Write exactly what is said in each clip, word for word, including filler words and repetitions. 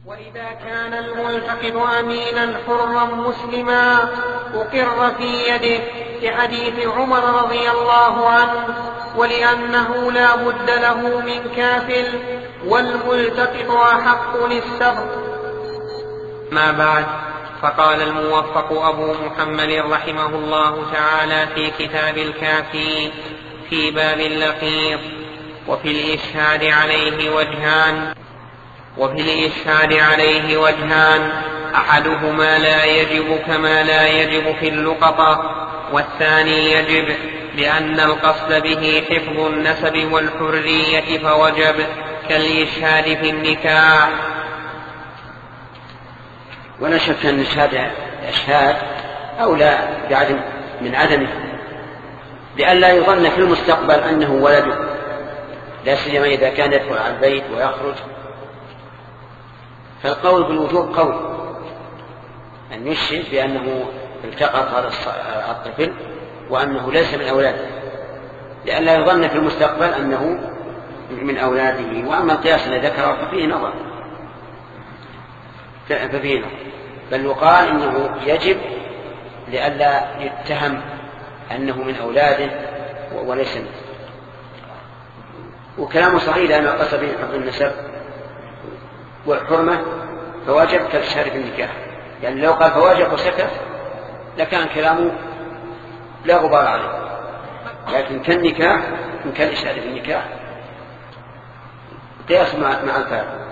وإذا كان الملتقط أمينا حرا مسلما أقر في يده لحديث عمر رضي الله عنه، ولأنه لا بد له من كافل، والملتقط أحق للسبق. ما بعد، فقال الموفق أبو محمد رحمه الله تعالى في كتاب الكافي في باب اللقيط: وفي الإشهاد عليه وجهان وفي الإشهاد عليه وجهان أحدهما لا يجب كما لا يجب في اللقطة، والثاني يجب لأن القصد به حفظ النسب والحرية فوجب، كالإشهاد في النكاح. ولا شك أن الإشهاد أولى بعدم من عدمه، لئلا يظن في المستقبل أنه ولده، لا سيما إذا كان يدخل على البيت ويخرج. فالقول بالوجوب قول أن يشهد بأنه التقط هذا الطفل وأنه ليس من أولاده، لئلا يظن في المستقبل أنه من أولاده. وأما القياس الذي ذكره ففيه نظر ففيه نظر بل يقال إنه يجب لئلا يتهم أنه من أولاده وليس منه. وكلامه صحيح، لأنه قصد به حفظ النسب والحرمة فواجب كالإشهاد في النكاح. يعني لو قال فواجب وسكت لكان كلامه لا غبار عليه، لكن كالنكاح من كالإشهاد في النكاح قياس مع مع الفارق.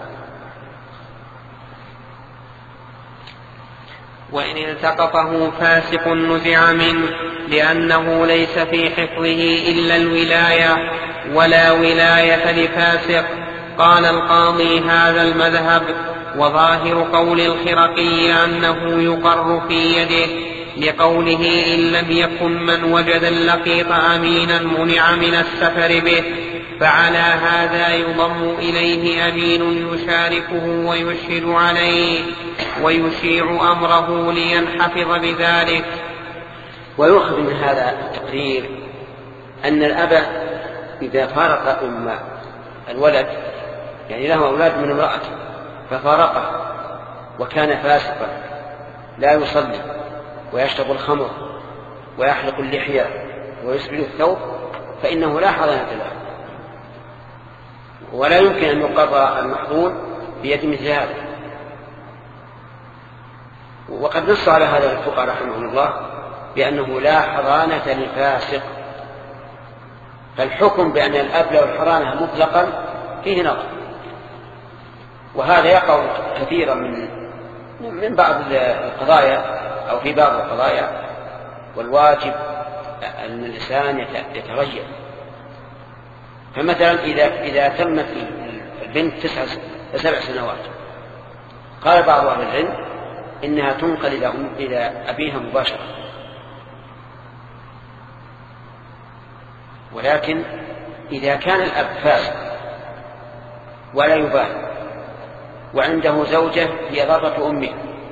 وإن التقطه فاسق نزع منه، لأنه ليس في حفظه إلا الولاية، ولا ولاية لفاسق. قال القاضي: هذا المذهب، وظاهر قول الخرقي أنه يقر في يده، لقوله: إن لم يكن من وجد اللقيط أمينا منع من السفر به. فعلى هذا يضم إليه أمين يشاركه ويشهد عليه ويشيع أمره لينحفظ بذلك. ويؤخذ من هذا التقرير أن الأب إذا فارق أم الولد، يعني له أولاد من امرأته، ففارقه وكان فاسقا لا يصلي ويشرب الخمر ويحلق اللحية ويسبل الثوب، فإنه لا حضانة له، ولا يمكن أن يقر المحظون بيد مثل هذا. وقد نص على هذا الفقهاء رحمه الله بأنه لا حضانة لفاسق، فالحكم بأن الأب له الحضانة مطلقا فيه نظر. وهذا يقع كثيرا من من بعض القضايا أو في بعض القضايا، والواجب أن الإنسان يتغير. فمثلا إذا إذا تمت البنت تسع سبع سنوات، قال بعض أهل العلم إنها تنقل إلى أبيها مباشرة، ولكن إذا كان الأب فاسق ولا يبالي وعنده زوجة هي ضرة أمه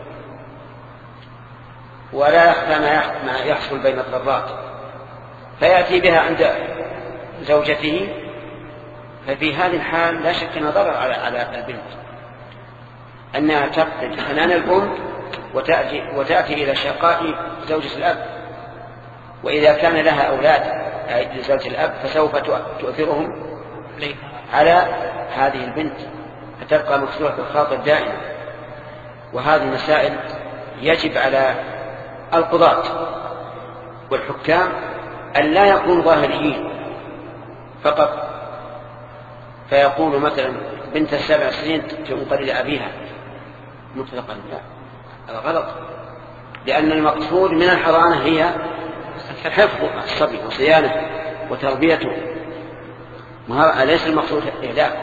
ولا يخفى ما يحصل بين الضرات، فيأتي بها عند زوجته، ففي هذه الحال لا شك أنها ضرر على على البنت، أنها تفقد حنان الأم وتأتي, وتأتي إلى شقاء زوجة الأب. وإذا كان لها أولاد لزوجة الأب فسوف تؤثرهم على هذه البنت، فتبقى مفتوحة الخاطر دائما. وهذه مسائل يجب على القضاة والحكام أن لا يكونوا ظاهريين فقط، فيقول مثلا بنت السبع سنين تنقل إلى أبيها مطلقا، لا، هذا غلط، لأن المقصود من الحضانة هي حفظ الصبي وصيانته وتربيته، ليس المقصود إهلاك.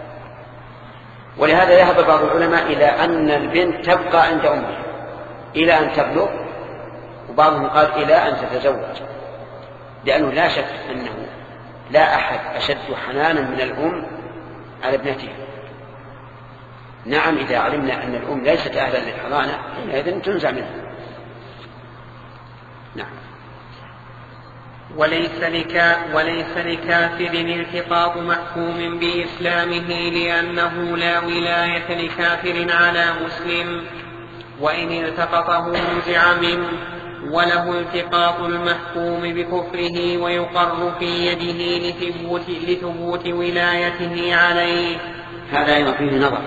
ولهذا يذهب بعض العلماء إلى أن البنت تبقى عند أمها إلى أن تبلغ، وبعضهم قال إلى أن تتزوج، لأنه لا شك أنه لا أحد أشد حنانا من الأم على ابنتها. نعم، إذا علمنا أن الأم ليست أهلا للحضانة حينئذ تنزع منها. نعم. وليس, لكا وليس لكافر التقاط محكوم بإسلامه لأنه لا ولاية لكافر على مسلم، وإن التقطه نزع منه، وله التقاط المحكوم بكفره ويقر في يده لثبوت, لثبوت ولايته عليه. هذا أيضا فيه نظر.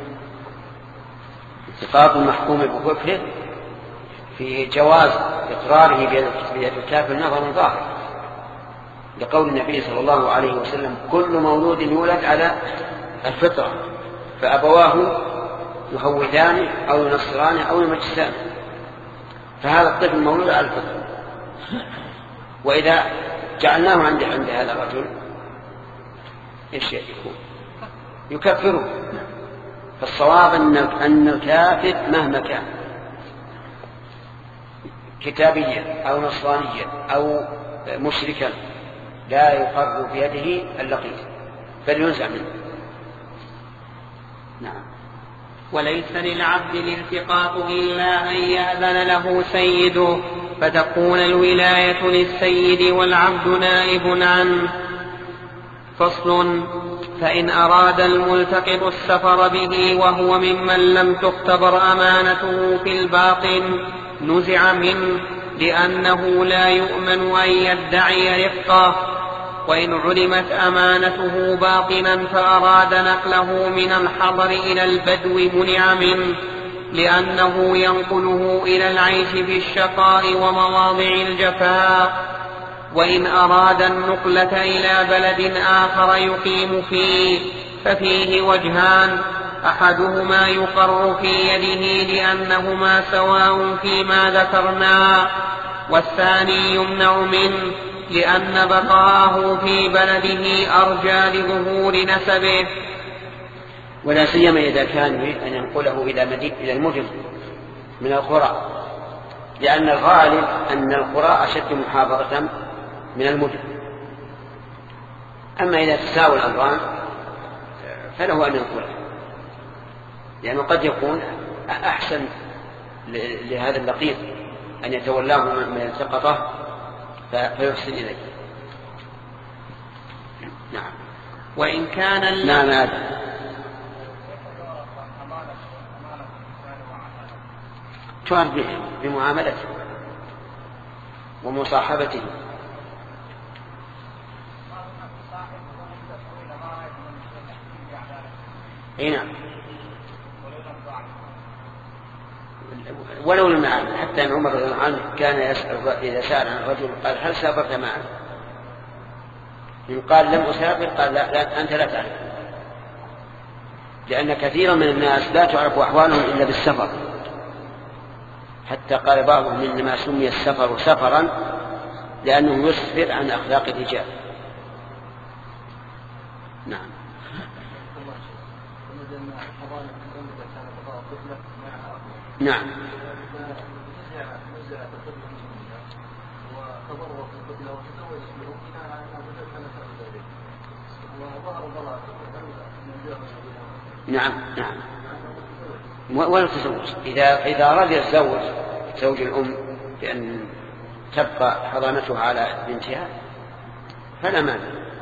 التقاط المحكوم بكفره في جواز إقراره بيد الكافر نظر ظاهر، لقول النبي صلى الله عليه وسلم: كل مولود يولد على الفطرة فأبواه يهودان أو ينصران أو يمجسان، فهذا الطفل مولود على الفطرة. وإذا جعلناه عند عند هذا الرجل ايش يكون؟ يكفره. فالصواب أن الكافر مهما كان كتابيا أو نصرانيا أو مشركا لا يقر بيده اللقيط بل ينزع منه. نعم. وليس للعبد الالتقاط إلا أن يأذن له سيده، فتكون الولاية للسيد والعبد نائب عنه. فصل: فإن أراد الملتقط السفر به وهو ممن لم تختبر أمانته في الباطن نزع منه، لأنه لا يؤمن أن يدعي رفقه. وإن علمت أمانته باطنا فأراد نقله من الحضر إلى البدو منع منه، لأنه ينقله إلى العيش في الشقاء ومواضع الجفاء. وإن أراد النقلة إلى بلد آخر يقيم فيه ففيه وجهان: أحدهما يقر في يده لأنهما سواء فيما ذكرنا، والثاني يمنع منه لأن بقاءه في بلده أرجى لظهور نسبه. ولا سيما إذا كان أن ينقله إلى المدن من القرى، لأن الغالب أن القرى أشد محافظة من المدن. أما إذا تساوي الأمران فله أن ينقله، لأنه قد يكون أحسن لهذا اللقيط أن يتولاه من التقطه فيحسن إليه. نعم. وإن كان نعم هذا تعرف بمعاملته ومصاحبته. اي نعم، ولو لم يعلم. حتى ان عمر رضي الله عنه كان يسأل اذا سأل عن الرجل قال: هل سافرت معه؟ إن قال: لم أسافر، قال: لا, لا أنت لا تعرف، لأن كثيرا من الناس لا تعرف أحوالهم إلا بالسفر. حتى قال بعضهم: إنما سمي السفر سفرا لأنه يسفر عن أخلاق الرجال. نعم. نعم. نعم نعم ولا تزوج. إذا إذا أراد الزوج زوج الأم بأن تبقى حضانتها على بنتها فلا مانع.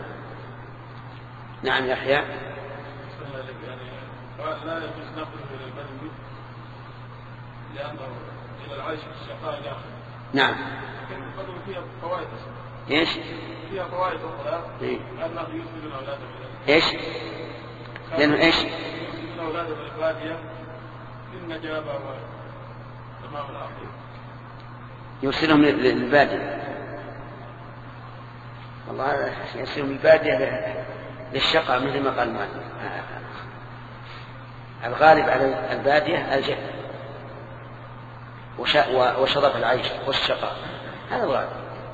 نعم يحيى. لا يجوز نقله إلى البدو لأنه إلى العيش في الشقاء الآخر. نعم. لكن البدو فيها فوائد. إيش؟ فيها فوائد أخرى. إيه؟ أنه يسجد الأولاد. إيش؟ لأنه إيش؟ يسجد الأولاد بالبادية في النجابة وتمام الأخير. يرسلهم للبادية. والله يرسلهم للبادية للشقاء مثل ما قال مالك. الغالب على البادية الجهل وشرف العيش والشقاء، هذا الغالب.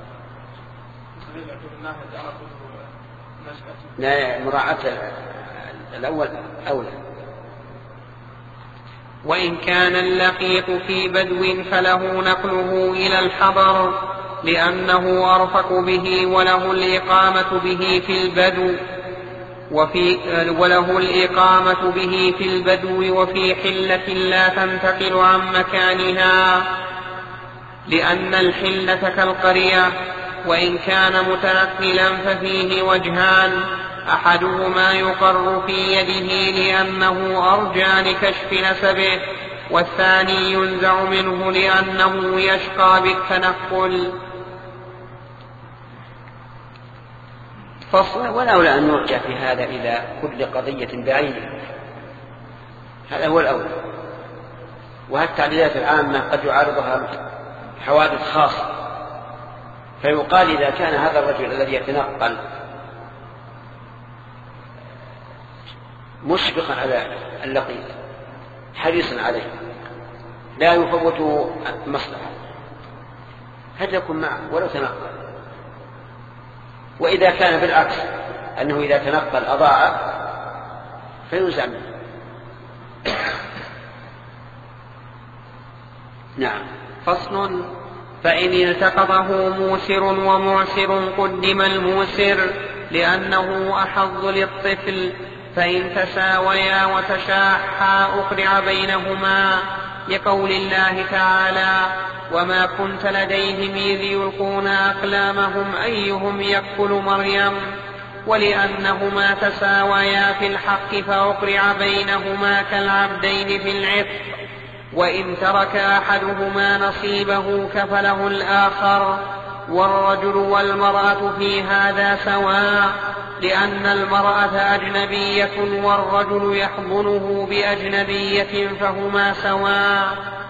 لا، مراعاة الأول أولى. وإن كان اللقيط في بدو فله نقله إلى الحضر لأنه أرفق به وله الإقامة به في البدو وفي وله الإقامة به في البدو وفي حلة لا تنتقل عن مكانها، لأن الحلة كالقرية وإن كان متنقلا ففيه وجهان: أحدهما يقر في يده لأنه أرجى لكشف نسبه، والثاني ينزع منه لأنه يشقى بالتنقل. فصل. والأولى أن نرجع في هذا إلى كل قضية بعينها، هذا هو الأولى. وهالتعليلات العامة قد يعارضها حوادث خاصة، فيقال إذا كان هذا الرجل الذي يتنقل مشفقا على اللقيط حريصا عليه لا يفوت مصلحة، هل يكون معه ولو تنقل؟ وإذا كان بالعكس أنه إذا تنقل أضاع فينزع منه. نعم. فصل. فإن التقطه موسر ومعسر قدم الموسر لأنه أحظ للطفل، فإن تساويا وتشاحا أقرع بينهما، لقول الله تعالى: وما كنت لديهم إذ يلقون أقلامهم أيهم يكفل مريم، ولأنهما تساويا في الحق فأقرع بينهما كالعبدين في العتق، وإن ترك أحدهما نصيبه كفله الآخر. والرجل والمرأة في هذا سواء، لأن المرأة أجنبية والرجل يحضنه بأجنبية فهما سواء.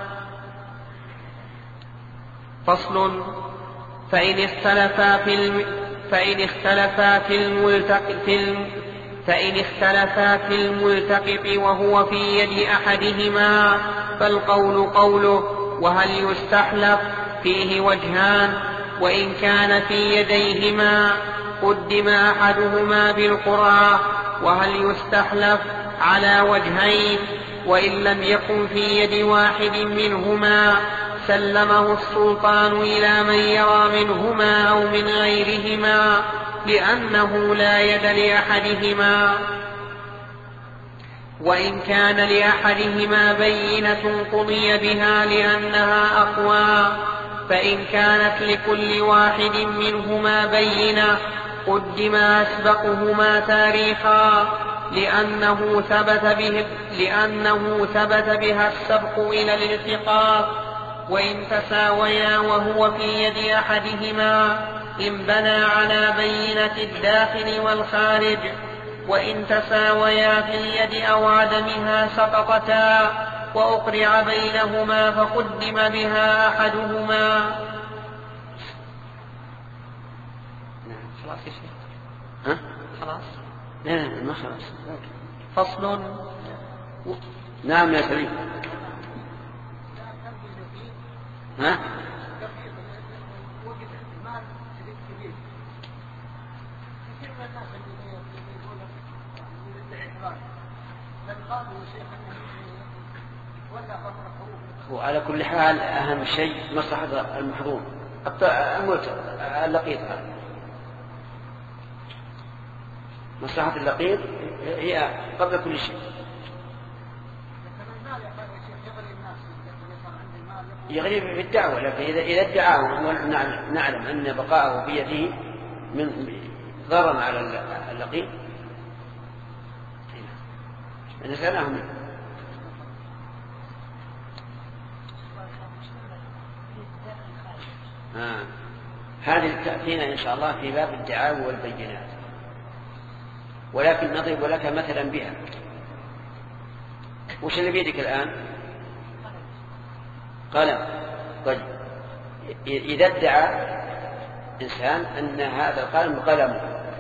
فصل. فإن اختلفا في الم... فإن اختلفا في الملتقط في الم... فإن اختلفا في الملتقط وهو في يد أحدهما فالقول قوله، وهل يستحلف؟ فيه وجهان: وإن كان في يديهما قدم أحدهما بالقرعة، وهل يستحلف؟ على وجهين: وإن لم يكن في يد واحد منهما سلمه السلطان إلى من يرى منهما أو من غيرهما، لأنه لا يد لأحدهما. وإن كان لأحدهما بينة قضي بها لأنها أقوى، فإن كانت لكل واحد منهما بينة قدم أسبقهما تاريخا، لأنه ثبت به لأنه ثبت بها السبق إلى الالتقاط. وإن تساويا وهو في يد أحدهما انبنى على بينة الداخل والخارج، وإن تساويا في اليد أو عدمها سقطتا وأقرع بينهما فقدم بها أحدهما. خلاص يا شيخ؟ ها؟ خلاص؟ لا ما خلاص. فصل. نعم يا سليم. ها؟ وعلى كل حال أهم شيء مصلحة المحظوظ اللقيط. مصلحة اللقيط هي قبل كل شيء. يغلب في الدعوة، لكن إذا إذا ادعاه ونعلم أن بقاءه بيده من ضرر على اللقيط نسأله منه. آه. هذه تأتينا إن شاء الله في باب الدعاوى والبينات، ولكن نضرب لك مثلا بها. وش اللي بيدك الآن؟ قلم. طيب إذا ادعى إنسان أن هذا القلم قلم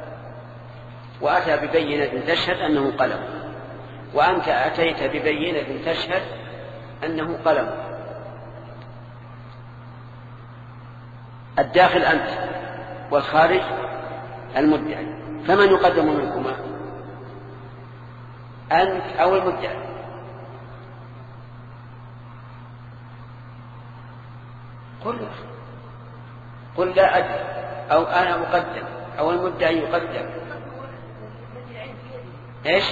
وأتى ببينة تشهد أنه قلم، وأنت أتيت ببينة تشهد أنه قلم، الداخل أنت والخارج المدعي، فمن يقدم منكما؟ أنت أو المدعي؟ قل قل لا أدري، أو أنا مقدم، أو المدعي يقدم. إيش؟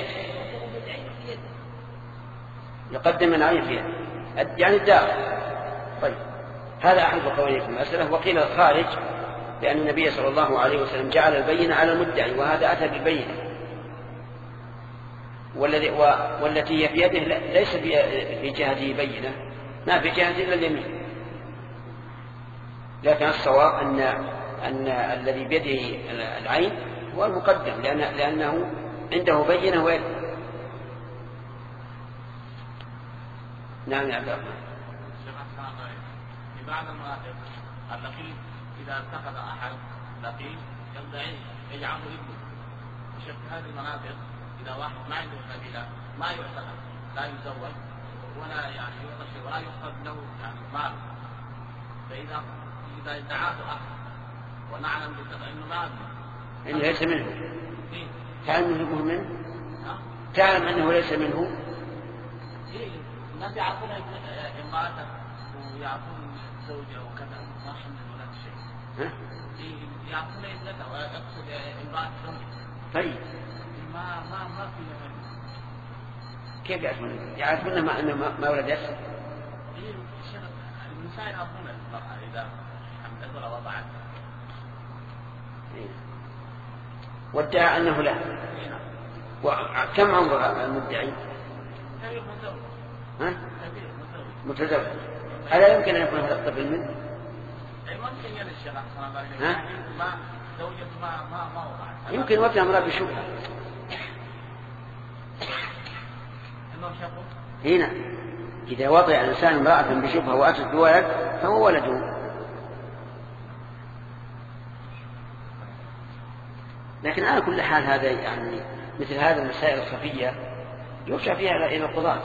يقدم من عين فيها يعني الداخل. طيب هذا أحد القوانين في المسألة. وقيل الخارج لأن النبي صلى الله عليه وسلم جعل البينة على المدعي، وهذا أتى بالبينة، والذي والتي هي في يده ليس في جهته بينة، ما في جهته إلا اليمين. لكن الصواب أن أن الذي بيده العين هو المقدم، لأن لأنه عنده بينة ويد. نعم يا عبد الرحمن. في بعض المناطق اللقيط إذا اتخذ أحد لقيط يدعي يجعله ابنه. في هذه المناطق إذا واحد ما عنده قبيلة ما يعتقد، لا يزوج ولا يعني يقصر ولا يؤخذ له يعني مال، فإذا إذا ادعاه أحد ونعلم إنه ما إنه ليس منه، تعلم أنه منه، تعلم أنه ليس منه. الناس يعرفون امرأته ويعرفون زوجه وكذا ما حمل ولا شيء. يعرفون ابنته ويقصد امرأة زوجه. طيب. ما ما ما في كيف يعرفون؟ يعرفون ما أنه ما ولد يسر. النساء يعرفون المرأة إذا حملت ولا وضعت. وادعى أنه لا. وكم عمر المدعي؟ كبير متزوج. ها؟ متزوج. ألا يمكن أن يكون هذا الطفل منه؟ ممكن يا الشيخ صلى الله عليه وسلم ما زوجته ما ما ما وضعت. يمكن وضع امرأة بشبهة. هنا إذا وضع الإنسان امرأة بشبهة وأتت بولد فهو ولده. لكن على كل حال هذا يعني مثل هذه المسائل الخفية يرجع فيها إلى القضاة.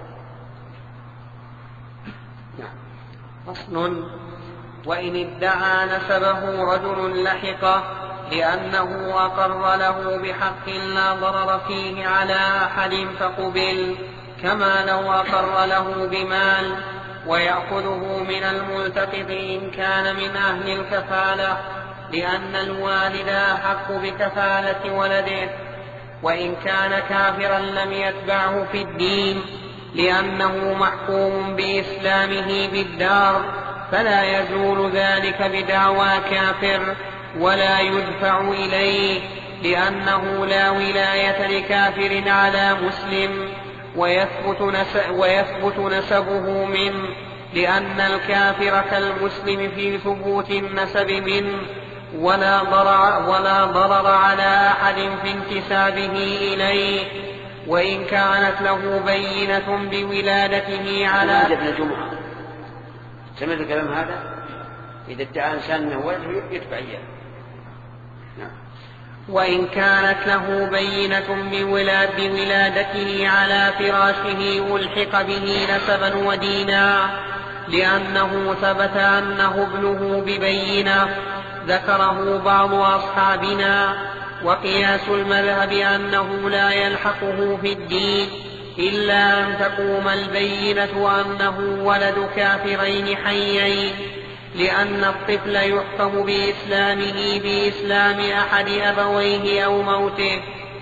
نعم. فصل: وإن ادعى نسبه رجل لحقه لأنه أقر له بحق لا ضرر فيه على أحد فقبل، كما لو أقر له بمال، ويأخذه من الملتقط إن كان من أهل الكفالة، لأن الوالد أحق بكفالة ولده. وإن كان كافرا لم يتبعه في الدين لأنه محكوم بإسلامه بالدار، فلا يزول ذلك بدعوى كافر ولا يدفع إليه، لأنه لا ولاية لكافر على مسلم، ويثبت, نسب ويثبت نسبه منه، لأن الكافر كالمسلم في ثبوت النسب منه، ولا ضرر, ولا ضرر على أحد في انتسابه إليه. وإن كانت له بينة بولادته على ابن الجمعة سمعت الكلام هذا؟ إذا ادعى إنسان أنه ولده يتبع إياه. نعم. وإن كانت له بينة بولاد بولادته على فراشه ألحق به نسبا ودينا، لأنه ثبت أنه ابنه ببينة ذكره بعض أصحابنا. وقياس المذهب أنه لا يلحقه في الدين إلا أن تقوم البينة أنه ولد كافرين حيين، لأن الطفل يحكم بإسلامه بإسلام أحد أبويه أو موته.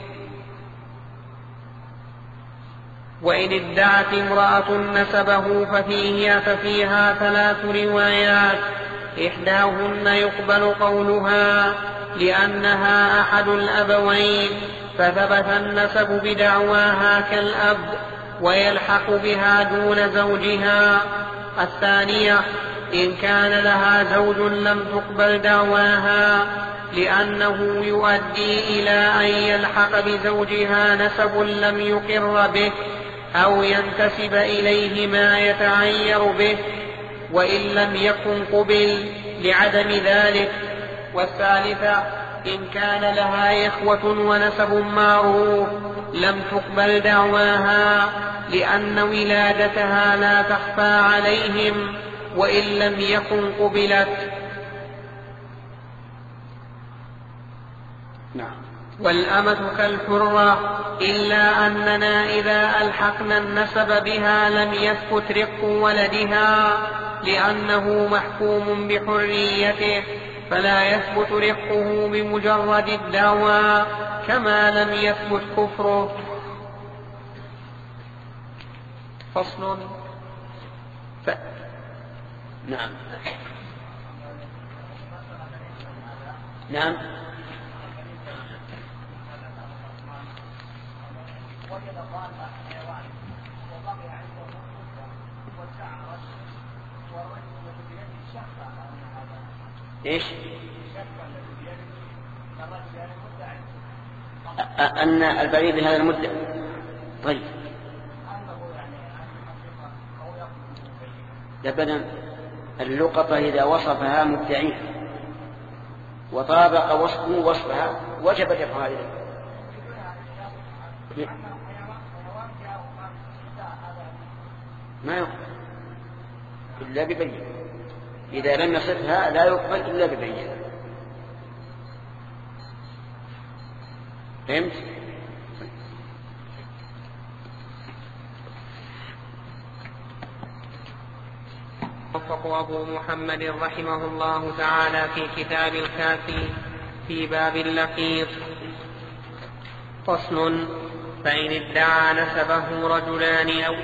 وإن ادعت امرأة نسبه ففيه ففيها ثلاث روايات، إحداهن يقبل قولها لأنها أحد الأبوين فثبت النسب بدعواها كالأب ويلحق بها دون زوجها. الثانية إن كان لها زوج لم تقبل دعواها، لأنه يؤدي إلى أن يلحق بزوجها نسب لم يقر به أو ينتسب إليه ما يتعير به، وإن لم يكن قبل لعدم ذلك. والثالثة إن كان لها إخوة ونسب معروف لم تقبل دعواها، لأن ولادتها لا تخفى عليهم وإن لم يكن قبلت. نعم. والأمة كالحرة، إلا أننا إذا ألحقنا النسب بها لم يثبت رق ولدها، لأنه محكوم بحريته، فلا يثبت رقه بمجرد الدعوى، كما لم يثبت كفره. فصل. ف... نعم. نعم. إيش؟ أن البعير بهذا المدة. طيب أبدا، اللقطة إذا وصفها مدعيها وطابق وصفه وصفها وجب دفعها إليه. ما يقبل إلا ببين، إذا لم يصفها لا يقبل إلا ببين. فهمت؟ وفق أبو محمد رحمه الله تعالى في كتاب الكافي في باب اللقيط. فصل: فإن ادعى نسبه رجلان أو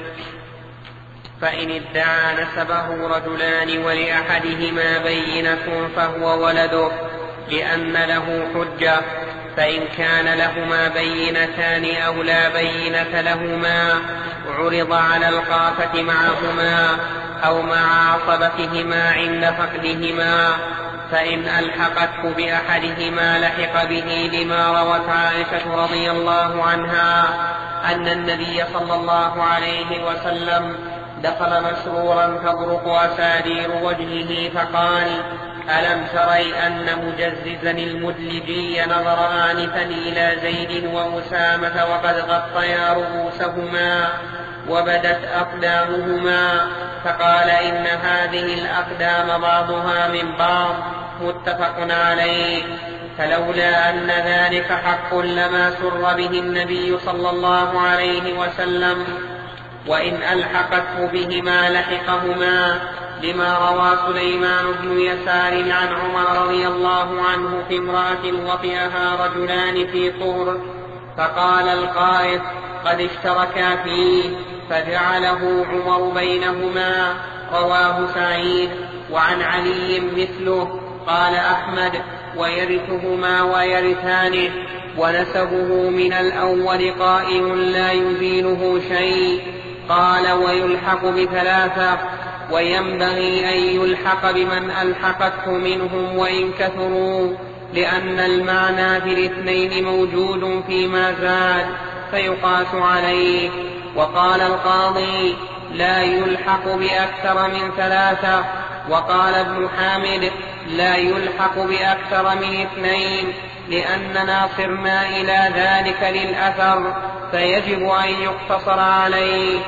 فإن ادعى نسبه رجلان ولأحدهما بينة فهو ولده لأن له حجة، فإن كان لهما بينتان أو لا بينة لهما عرض على القافة معهما أو مع عصبتهما عند فقدهما، فإن ألحقته بأحدهما لحق به، لما روت عائشة رضي الله عنها أن النبي صلى الله عليه وسلم دخل مسرورا تبرق أسادير وجهه فقال: ألم تري أن مجززا المدلجي نظر آنفا إلى زيد وأسامة وقد غطيا رؤوسهما وبدت أقدامهما، فقال: إن هذه الأقدام بعضها من بعض، متفق عليه. فلولا أن ذلك حق لما سر به النبي صلى الله عليه وسلم، وإن ألحقته بهما لحقهما، لما روى سليمان بن يسار عن عمر رضي الله عنه في امرأة وطئها رجلان في طور، فقال القائد: قد اشتركا فيه، فجعله عمر بينهما. رواه سعيد. وعن علي مثله. قال أحمد: ويرثهما ويرثانه، ونسبه من الأول قائم لا يزيله شيء. قال: ويلحق بثلاثة، وينبغي أن يلحق بمن ألحقته منهم وإن كثروا، لأن المعنى في الاثنين موجود فيما زاد فيقاس عليه. وقال القاضي: لا يلحق بأكثر من ثلاثة. وقال ابن حامد: لا يلحق بأكثر من اثنين، لأننا صرنا إلى ذلك للأثر، فيجب أن يقتصر عليه.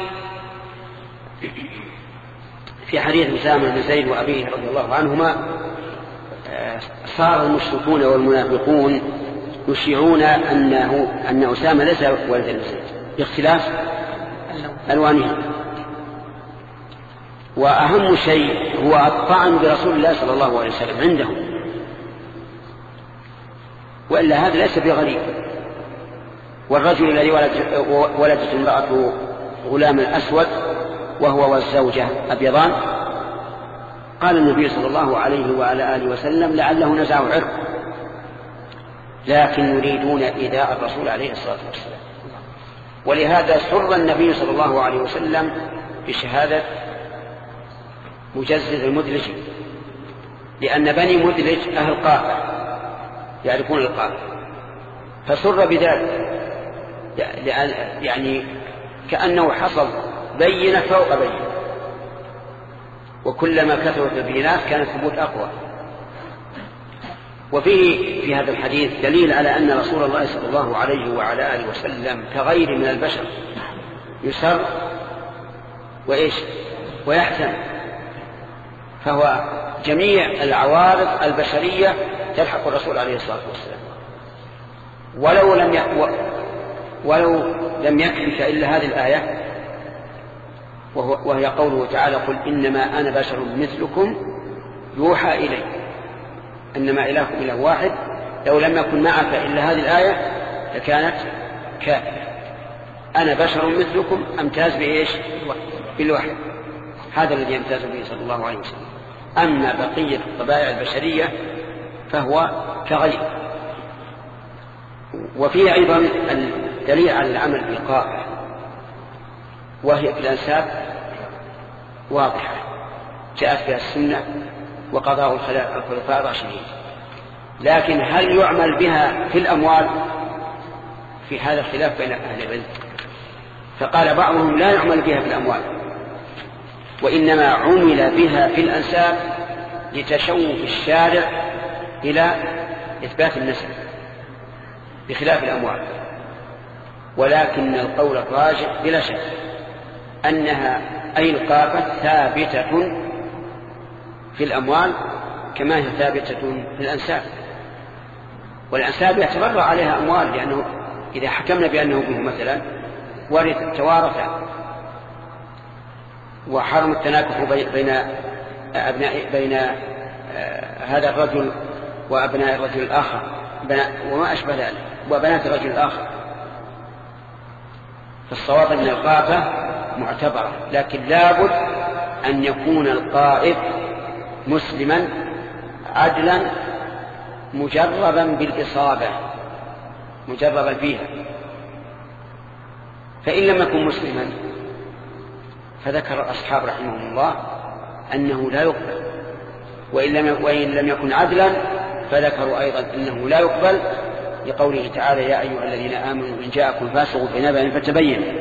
في حديث أسامة بن زيد وأبيه رضي الله عنهما، صار المشركون والمنافقون يشيعون أنه أن أسامة ليس ولد زيد باختلاف ألوانهم، وأهم شيء هو الطعن برسول الله صلى الله عليه وسلم عندهم، وإلا هذا ليس بغريب. والرجل الذي ولدت امرأته غلام الأسود وهو والزوجة أبيضان، قال النبي صلى الله عليه وعلى آله وسلم: لعله نزعه عرق، لكن يريدون إيذاء الرسول عليه الصلاة والسلام. ولهذا سر النبي صلى الله عليه وسلم بشهادة مجزز المدلج، لأن بني مدلج أهل قافة يعرفون القافة، فسر بذلك، يعني كأنه حصل بينة فوق بينة، وكلما كثرت البينات كان الثبوت أقوى. وفيه في هذا الحديث دليل على أن رسول الله صلى الله عليه وعلى آله وسلم كغير من البشر يسر وإيش ويحزن، فهو جميع العوارض البشرية تلحق الرسول عليه الصلاة والسلام. ولو لم ي... ولو لم يكفك إلا هذه الآية، وهو... وهي قوله تعالى: قل إنما أنا بشر مثلكم يوحى إلي إنما إلهكم إله واحد. لو لم يكن معك إلا هذه الآية لكانت كافية. أنا بشر مثلكم أمتاز بإيش؟ بالوحي. هذا الذي يمتاز به صلى الله عليه وسلم. أما بقية الطبائع البشرية فهو كغيره. وفيه أيضا الدليل على العمل بالقائع، وهي في الأنساب واضحة جاءت فيها السنة وقضاء الخلفاء الراشدين، لكن هل يعمل بها في الأموال؟ في هذا الخلاف بين أهل العلم، فقال بعضهم لا يعمل بها في الأموال، وإنما عمل بها في الأنساب لتشوف الشارع إلى إثبات النسب بخلاف الأموال. ولكن القول الراجح بلا شك أنها أي القافة ثابتة في الأموال كما هي ثابتة في الأنساب، والأنساب يعتبر عليها أموال، لأنه إذا حكمنا بأنه به مثلا ورث توارث وحرم التناكح بين أبناء بين هذا الرجل وأبناء الرجل الآخر وما أشبه ذلك وبنات الرجل الآخر، فالصواب أن القافة معتبرة، لكن لابد أن يكون القائد مسلما عدلا مجربا بالإصابة مجربا فيها. فإن لم يكن مسلما فذكر الأصحاب رحمهم الله أنه لا يقبل، وإن لم يكن عدلا فذكروا أيضا أنه لا يقبل لقوله تعالى يا أيها الذين آمنوا إن جاءكم فاسق بنبأ فتبينوا.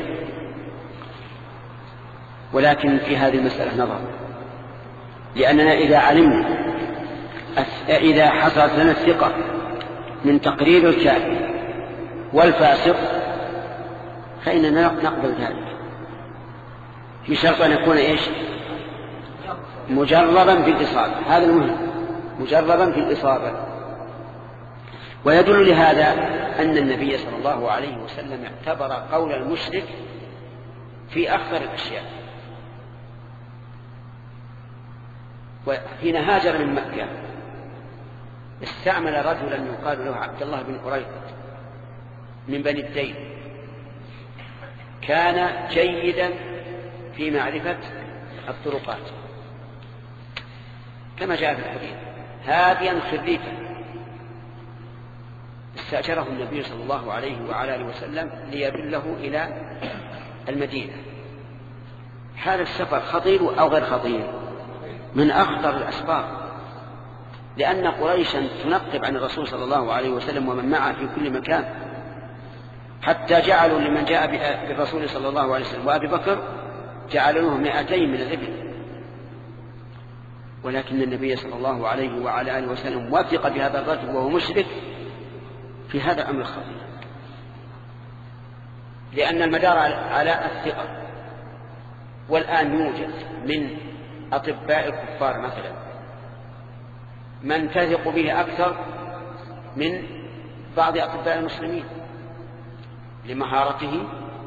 ولكن في هذه المسألة نظر، لأننا إذا علمنا إذا حصلت لنا الثقة من تقرير الكافر والفاسق فإننا نقبل ذلك بشرط أن يكون إيش؟ مجربا بالإصابة، هذا المهم، مجربا بالإصابة. ويدل لهذا أن النبي صلى الله عليه وسلم اعتبر قول المشرك في أخطر الأشياء. وحين هاجر من مكة استعمل رجلا يقال له عبد الله بن أريق من بني الدين، كان جيدا في معرفة الطرقات كما جاء في الحديث، هاديا خريفا. استأجره النبي صلى الله عليه وعلى آله وسلم ليدله إلى المدينة. هذا السفر خطير أو غير خطير؟ من أخطر الأسباب، لأن قريشا تنقب عن الرسول صلى الله عليه وسلم ومن معه في كل مكان، حتى جعلوا لمن جاء بالرسول صلى الله عليه وسلم وأبي بكر جعلوا له مائتين من الإبل. ولكن النبي صلى الله عليه وعلى آله وسلم وثق بهذا الرجل وهو مشرك في هذا الأمر الخطير، لأن المدار على الثقة. والآن يوجد من أطباء الكفار مثلا من تثق به أكثر من بعض أطباء المسلمين لمهارته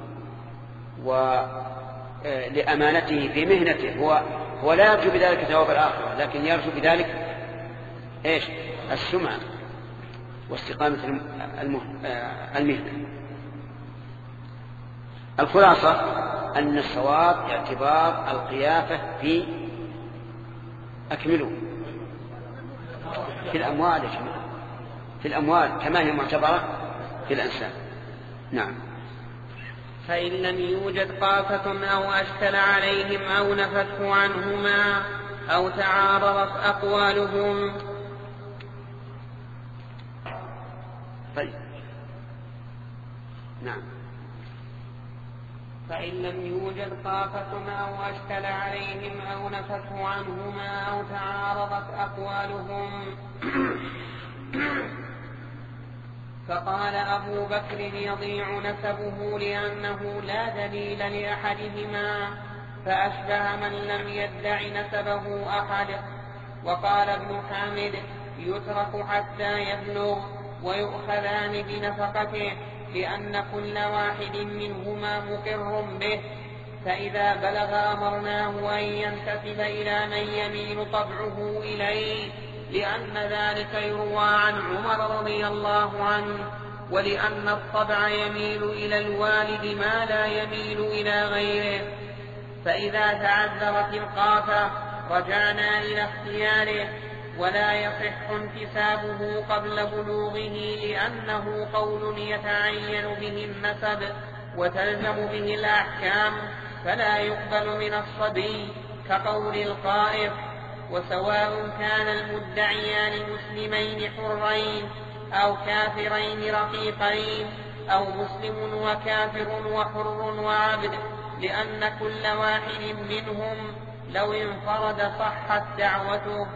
ولأمانته في مهنته. هو هو لا يرجو بذلك ثواب الآخرة، لكن يرجو بذلك إيش؟ السمعة واستقامة المهنة. الخلاصة أن الصواب اعتبار القيافة في أكملوا في الأموال في الأموال كما هي معتبرة في الأنساب. نعم. فإن لم يوجد قافة أو أشكل عليهم أو نفته عنهما أو تعارضت أقوالهم. طيب. نعم. فإن لم يوجد قافة أو أشكل عليهم أو نفته عنهما أو تعارضت أقوالهم فقال أبو بكر يضيع نسبه لأنه لا دليل لأحدهما، فأشبه من لم يدع نسبه أحد. وقال ابن حامد يترك حتى يبلغ ويؤخذان بنفقته، لأن كل واحد منهما مقر به، فإذا بلغ أمرناه أن ينتسب إلى من يميل طبعه إليه، لأن ذلك يروى عن عمر رضي الله عنه، ولأن الطبع يميل إلى الوالد ما لا يميل إلى غيره. فإذا تعذرت القافة رجعنا إلى اختياره، ولا يصح انتسابه قبل بلوغه لأنه قول يتعين به النسب وتلزم به الأحكام، فلا يقبل من الصبي كقول القائل: وسواء كان المدعيان مسلمين حرين أو كافرين رقيقين أو مسلم وكافر وحر وعبد، لأن كل واحد منهم لو انفرد صحت دعوته.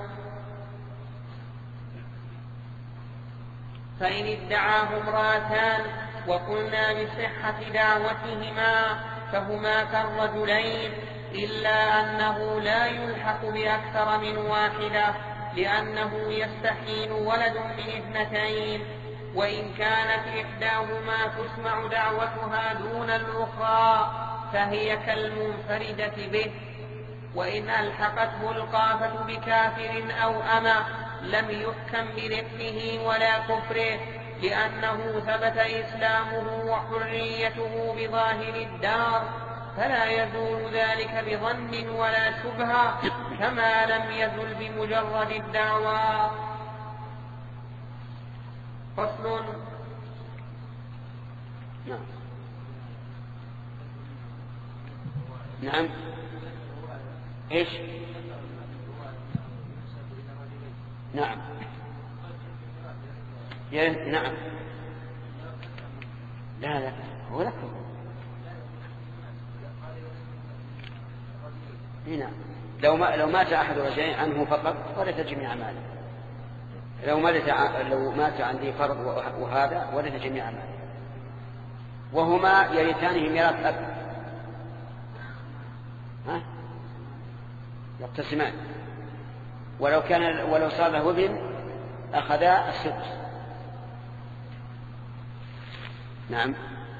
فإن ادعاه امرأتان وقلنا بصحة دعوتهما فهما كالرجلين، إلا أنه لا يلحق بأكثر من واحدة، لأنه يستحيل ولد من اثنتين، وإن كانت إحداهما تسمع دعوتها دون الأخرى فهي كالمنفردة به. وإن ألحقته القافة بكافر أو أمة لم يحكم برقه ولا كفره، لأنه ثبت إسلامه وحريته بظاهر الدار، فلا يزول ذلك بظن ولا شبهة، كما لم يزل بمجرد الدعوى. فصل. نعم نعم ايش نعم يا نعم لا لا هو لك هنا لو ما لو مات احد رجلين عنه فقط ورث جميع ماله، لو مات لو مات عن ذي فرض وهذا ورث جميع ماله، وهما يرثانه ميراث اب، ها يقتسمان، ولو كان ولو صار له ابن اخذا السدس. نعم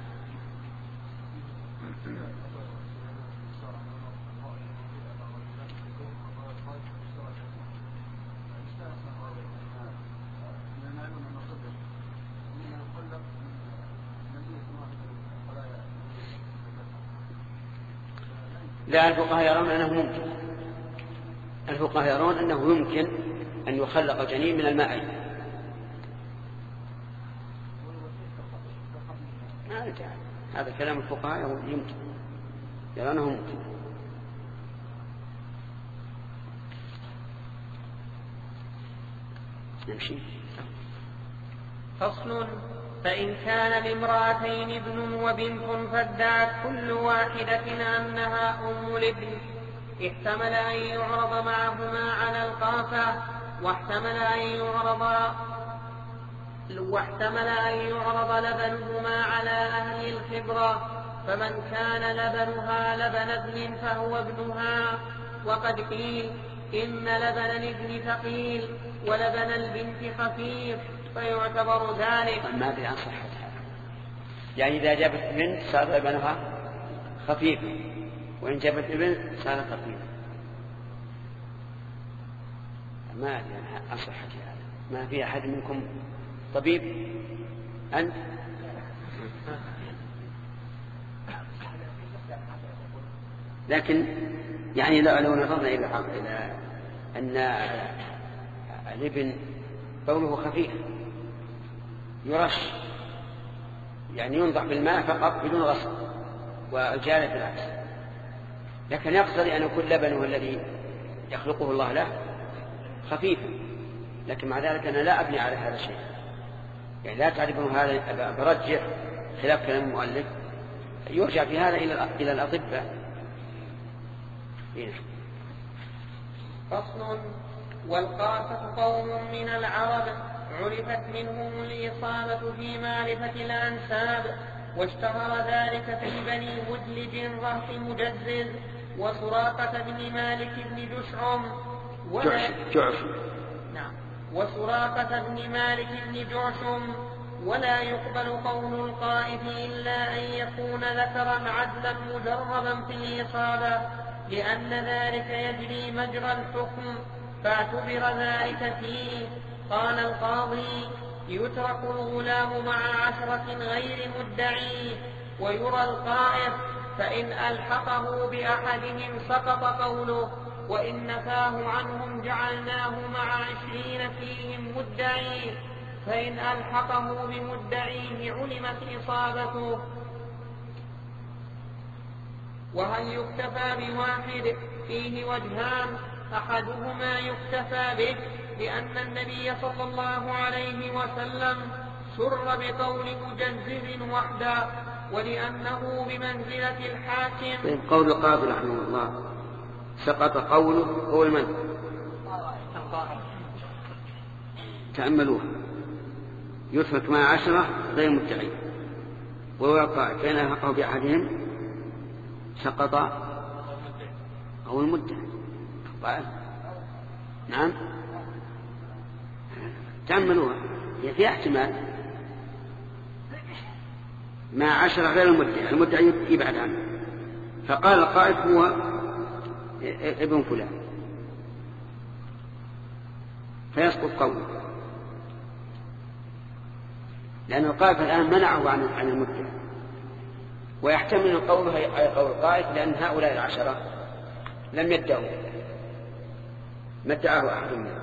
لا، الفقهاء يرون أنه ممكن الفقهاء يرون أنه يمكن أن يخلق الجنين من الماء. هذا كلام الفقهاء يمكن يرونه ممكن. نمشي. فصل. فإن كان لامرأتين ابن وبنت فادعت كل واحدة أنها أم الابن، احتمل أن يعرض معهما على القافة، واحتمل أن يعرض واحتمل أن يعرض لبنهما على أهل الخبرة، فمن كان لبنها لبن ابن فهو ابنها. وقد قيل إن لبن الابن ثقيل ولبن البنت خفيف، فيعتبر ذلك. ما أدري عن صحتها، يعني إذا جابت بنت صار لبنها خفيف، وإن جابت ابن صار ثقيل. ما أدري عن صحتها، ما في أحد منكم طبيب؟ أنت؟ لكن يعني لو نظرنا إلى أن الابن بوله خفيف يرش، يعني ينضح بالماء فقط بدون غسل، والجارة بالعكس، لكن يقتضي أن يكون لبنه الذي يخلقه الله له خفيفا، لكن مع ذلك أنا لا أبني على هذا الشيء، يعني لا تعرفون هذا برجح خلاف كلام المؤلف، يرجع في هذا إلى الأطباء. فصل. والقافة قوم من العرب عرفت منهم الإصابة في معرفة الأنساب، واشتهر ذلك في بني مدلج رهط مجزز وسراقة بن مالك بن جشعم جعشم نعم وسراقة بن مالك بن جعشم. ولا يقبل قول القائف إلا أن يكون ذكرا عدلا مجربا في الإصابة، لأن ذلك يجري مجرى الحكم، فاعتبر ذلك فيه. قال القاضي: يترك الغلام مع عشرة غير مدعيه، ويرى القائف فإن ألحقه بأحدهم سقط قوله، وإن نفاه عنهم جعلناه مع عشرين فيهم مدعين، فإن ألحقه بمدعيه علمت إصابته. وهل يكتفى بواحد؟ فيه وجهان، أحدهما يكتفى به لأن النبي صلى الله عليه وسلم سر بقول مجزز وحده، ولأنه بمنزلة الحاكم. طيب قول القاضي رحمه الله سقط قوله قول من؟ تأملوه، يترك مع عشرة غير مدعين ويقع كان يلحقه بأحدهم سقط أو المدعي. نعم تأملوها، في احتمال مع عشرة غير المدعي، المدعي يبعد عنه، فقال القائد هو ابن فلان فيسقط قوله، لأن القائد الآن منعه عن المدعي، ويحتمل قوله أي قول القائد لأن هؤلاء العشرة لم يدعوا ما ادعاه أحد منهم،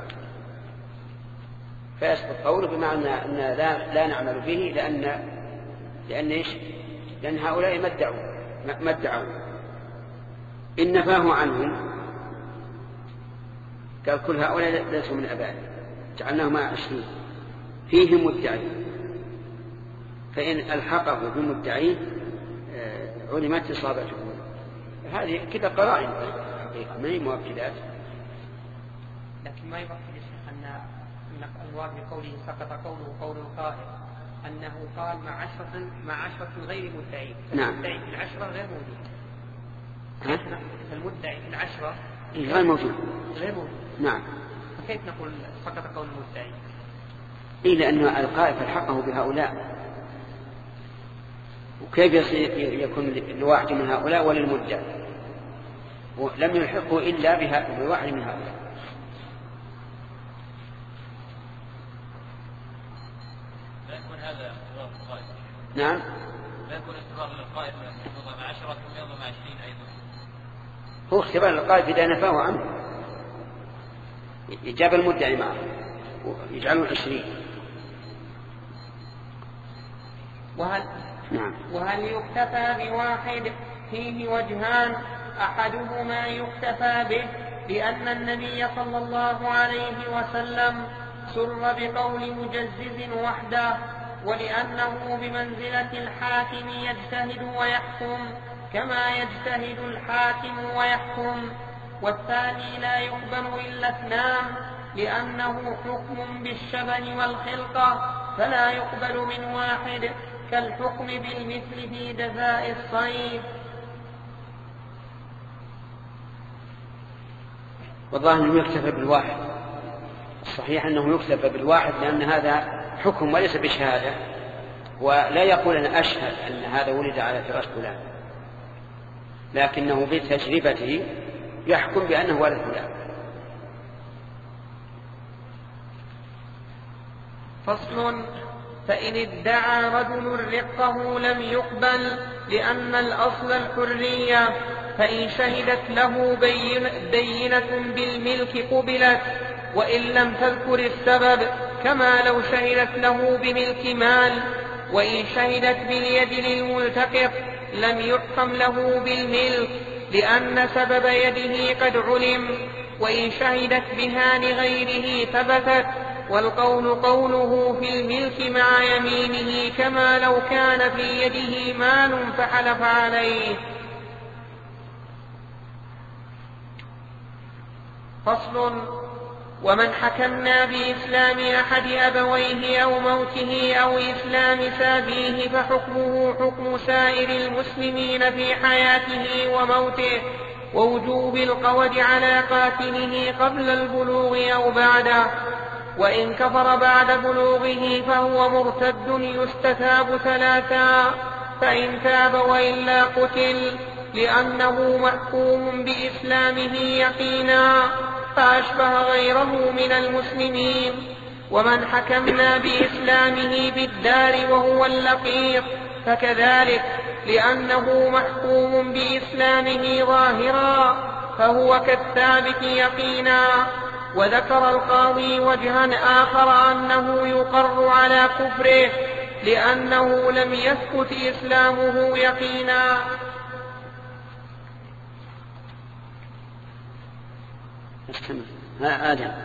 فيسقط قوله بمعنى أن لا, لا نعمل به لأن لأن إيش؟ لأن هؤلاء ما ادعوا ما ادعوا. إن نفاه عنهم قال كل هؤلاء ليسوا من أبائهم جعلناهم مع عشرين فيهم مدعي، فإن ألحقه بمدعيه علمت إصابته. هذه كده قرائن حقيقة ما هي مؤكدات. لكن ما يبقى أن الوارد بقوله سقط قوله قول القائل أنه قال مع عشرة مع عشرة غير مدعين. نعم. المدعي في العشرة غير موجود. المدعي في العشرة غير موجود. غير موجود. نعم. فكيف نقول سقط قول المدعي؟ إيه لأن القائل فالحقه بهؤلاء، وكيف يكون لواحد من هؤلاء وللمدعي؟ لم يلحقه إلا بواحد من هؤلاء. لا يكون هذا اختبار للقائد. نعم. لا يكون اختبار للقائد يضع مع عشرة ويضع مع عشرين أيضا. هو اختبار للقائد إذا نفاه عنه يجاب المدعي معه ويجعله عشرين. وهل نعم. وهل يكتفى بواحد؟ فيه وجهان، أحدهما يكتفى به لأن النبي صلى الله عليه وسلم سر بقول مجزز وحده، ولأنه بمنزلة الحاكم يجتهد ويحكم كما يجتهد الحاكم ويحكم. والثاني لا يقبل إلا اثنان لأنه حكم بالشبه والخلقة فلا يقبل من واحد، كالحكم بالمثل في جزاء الصيد. والله أنه يكتفى بالواحد، الصحيح أنه يكتفى بالواحد لأن هذا حكم وليس بشهادة، ولا يقول أنا أشهد أن هذا ولد على فراش فلان، لكنه بتجربته يحكم بأنه ولد فلان. فصل: فإن ادعى رجل رقه لم يقبل لأن الأصل الحرية، فإن شهدت له بينة بالملك قبلت وإن لم تذكر السبب، كما لو شهدت له بملك مال. وإن شهدت باليد للملتقط لم يحكم له بالملك لأن سبب يده قد علم، وإن شهدت بها لغيره ثبتت. والقول قوله في الملك مع يمينه كما لو كان في يده مال فحلف عليه. فصل: ومن حكمنا بإسلام أحد أبويه أو موته أو إسلام سابيه فحكمه حكم سائر المسلمين في حياته وموته، ووجوب القود على قاتله قبل البلوغ أو بعده. وإن كفر بعد بلوغه فهو مرتد يستتاب ثلاثا، فإن تاب وإلا قتل، لأنه محكوم بإسلامه يقينا فأشبه غيره من المسلمين. ومن حكمنا بإسلامه بالدار وهو اللقيط فكذلك، لأنه محكوم بإسلامه ظاهرا فهو كالثابت يقينا. وذكر القاضي وجها آخر أنه يقر على كفره لأنه لم يثبت إسلامه يقينا. ها آدم.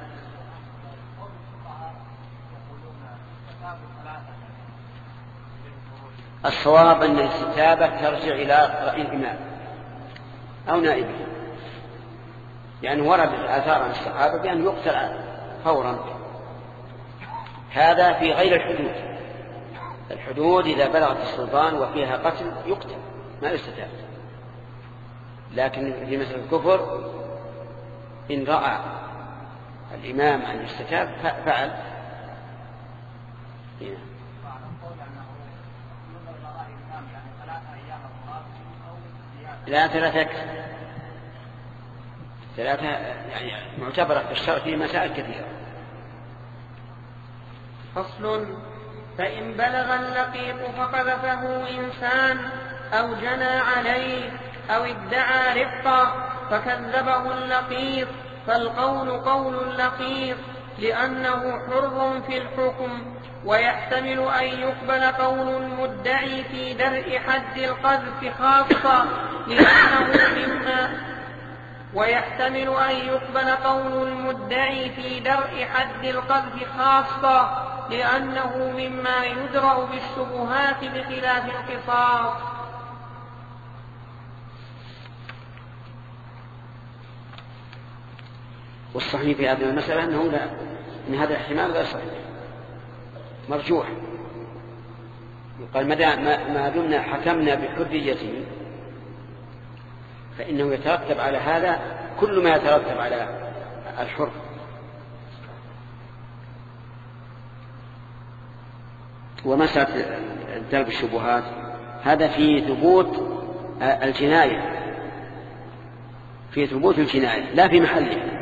الصواب أن الاستتابة ترجع إلى رأي الإمام أو نائبه، لأنه يعني ورد الآثار عن الصحابة بأن يقتل فورا. هذا في غير الحدود. الحدود إذا بلغت السلطان وفيها قتل يقتل ما يستتاب، لكن في مثل الكفر إن رأى الإمام أن يستتاب فعل. لا ثلاثة ثلاثة يعني معتبرة في الشرع في مسائل كثيرة. فصل. فإن بلغ اللقيط فقذفه إنسان أو جنى عليه أو ادعى رفقة فكذبه اللقيط فالقول قول اللقيط لأنه حر في الحكم، ويحتمل أن يقبل قول المدعي في درء حد القذف خاصة لأنه مما ويحتمل أن يقبل قول المدعي في درء حد القذف خاصة لأنه مما يدرأ بالشبهات بخلاف القصاص. والصحيح في هذه المسألة أنه لا، إن هذا الاحتمال غير صحيح مرجوح. يقال ما دمنا حكمنا بحريته فإنه يترتب على هذا كل ما يترتب على الحر. ومسألة درب الشبهات هذا في ثبوت الجناية، في ثبوت الجناية لا في محله.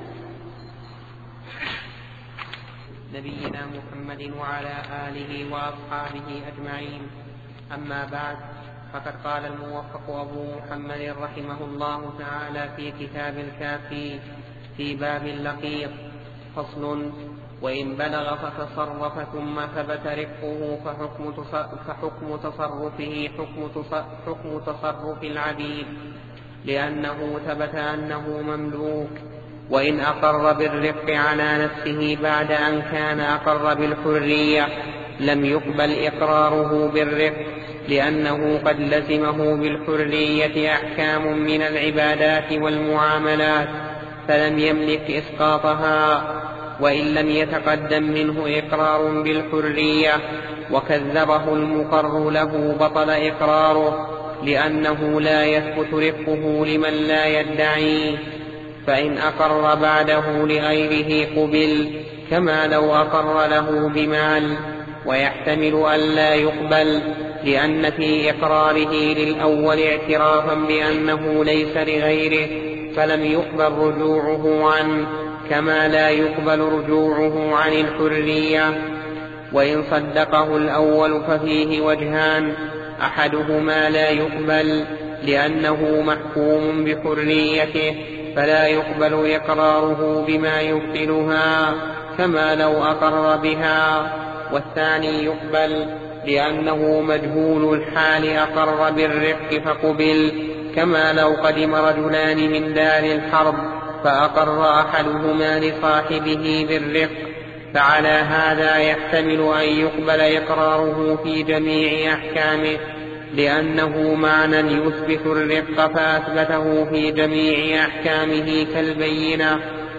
نبينا محمد وعلى آله وأصحابه أجمعين. أما بعد، فقد قال الموفق أبو محمد رحمه الله تعالى في كتاب الكافي في باب اللقيط: فصل. وإن بلغ فتصرف ثم ثبت رفقه فحكم, فحكم تصرفه حكم, حكم تصرف العبيد، لأنه ثبت أنه مملوك. وإن أقر بالرفق على نفسه بعد أن كان أقر بالحرية لم يقبل إقراره بالرفق، لأنه قد لزمه بالحرية أحكام من العبادات والمعاملات فلم يملك إسقاطها. وإن لم يتقدم منه إقرار بالحرية وكذبه المقر له بطل إقراره، لأنه لا يثبت رفقه لمن لا يدعيه. فإن أقر بعده لغيره قبل كما لو أقر له بمال. ويحتمل أن لا يقبل لأن في إقراره للأول اعترافا بأنه ليس لغيره فلم يقبل رجوعه عنه، كما لا يقبل رجوعه عن الحرية. وإن صدقه الأول ففيه وجهان: أحدهما لا يقبل لأنه محكوم بحريته فلا يقبل إقراره بما يبطلها كما لو أقر بها، والثاني يقبل لأنه مجهول الحال أقر بالرفق فقبل، كما لو قدم رجلان من دار الحرب فأقر أحدهما لصاحبه بالرفق، فعلى هذا يحتمل أن يقبل إقراره في جميع أحكامه، لأنه معنى يثبت الرفق فأثبته في جميع أحكامه كالبينة.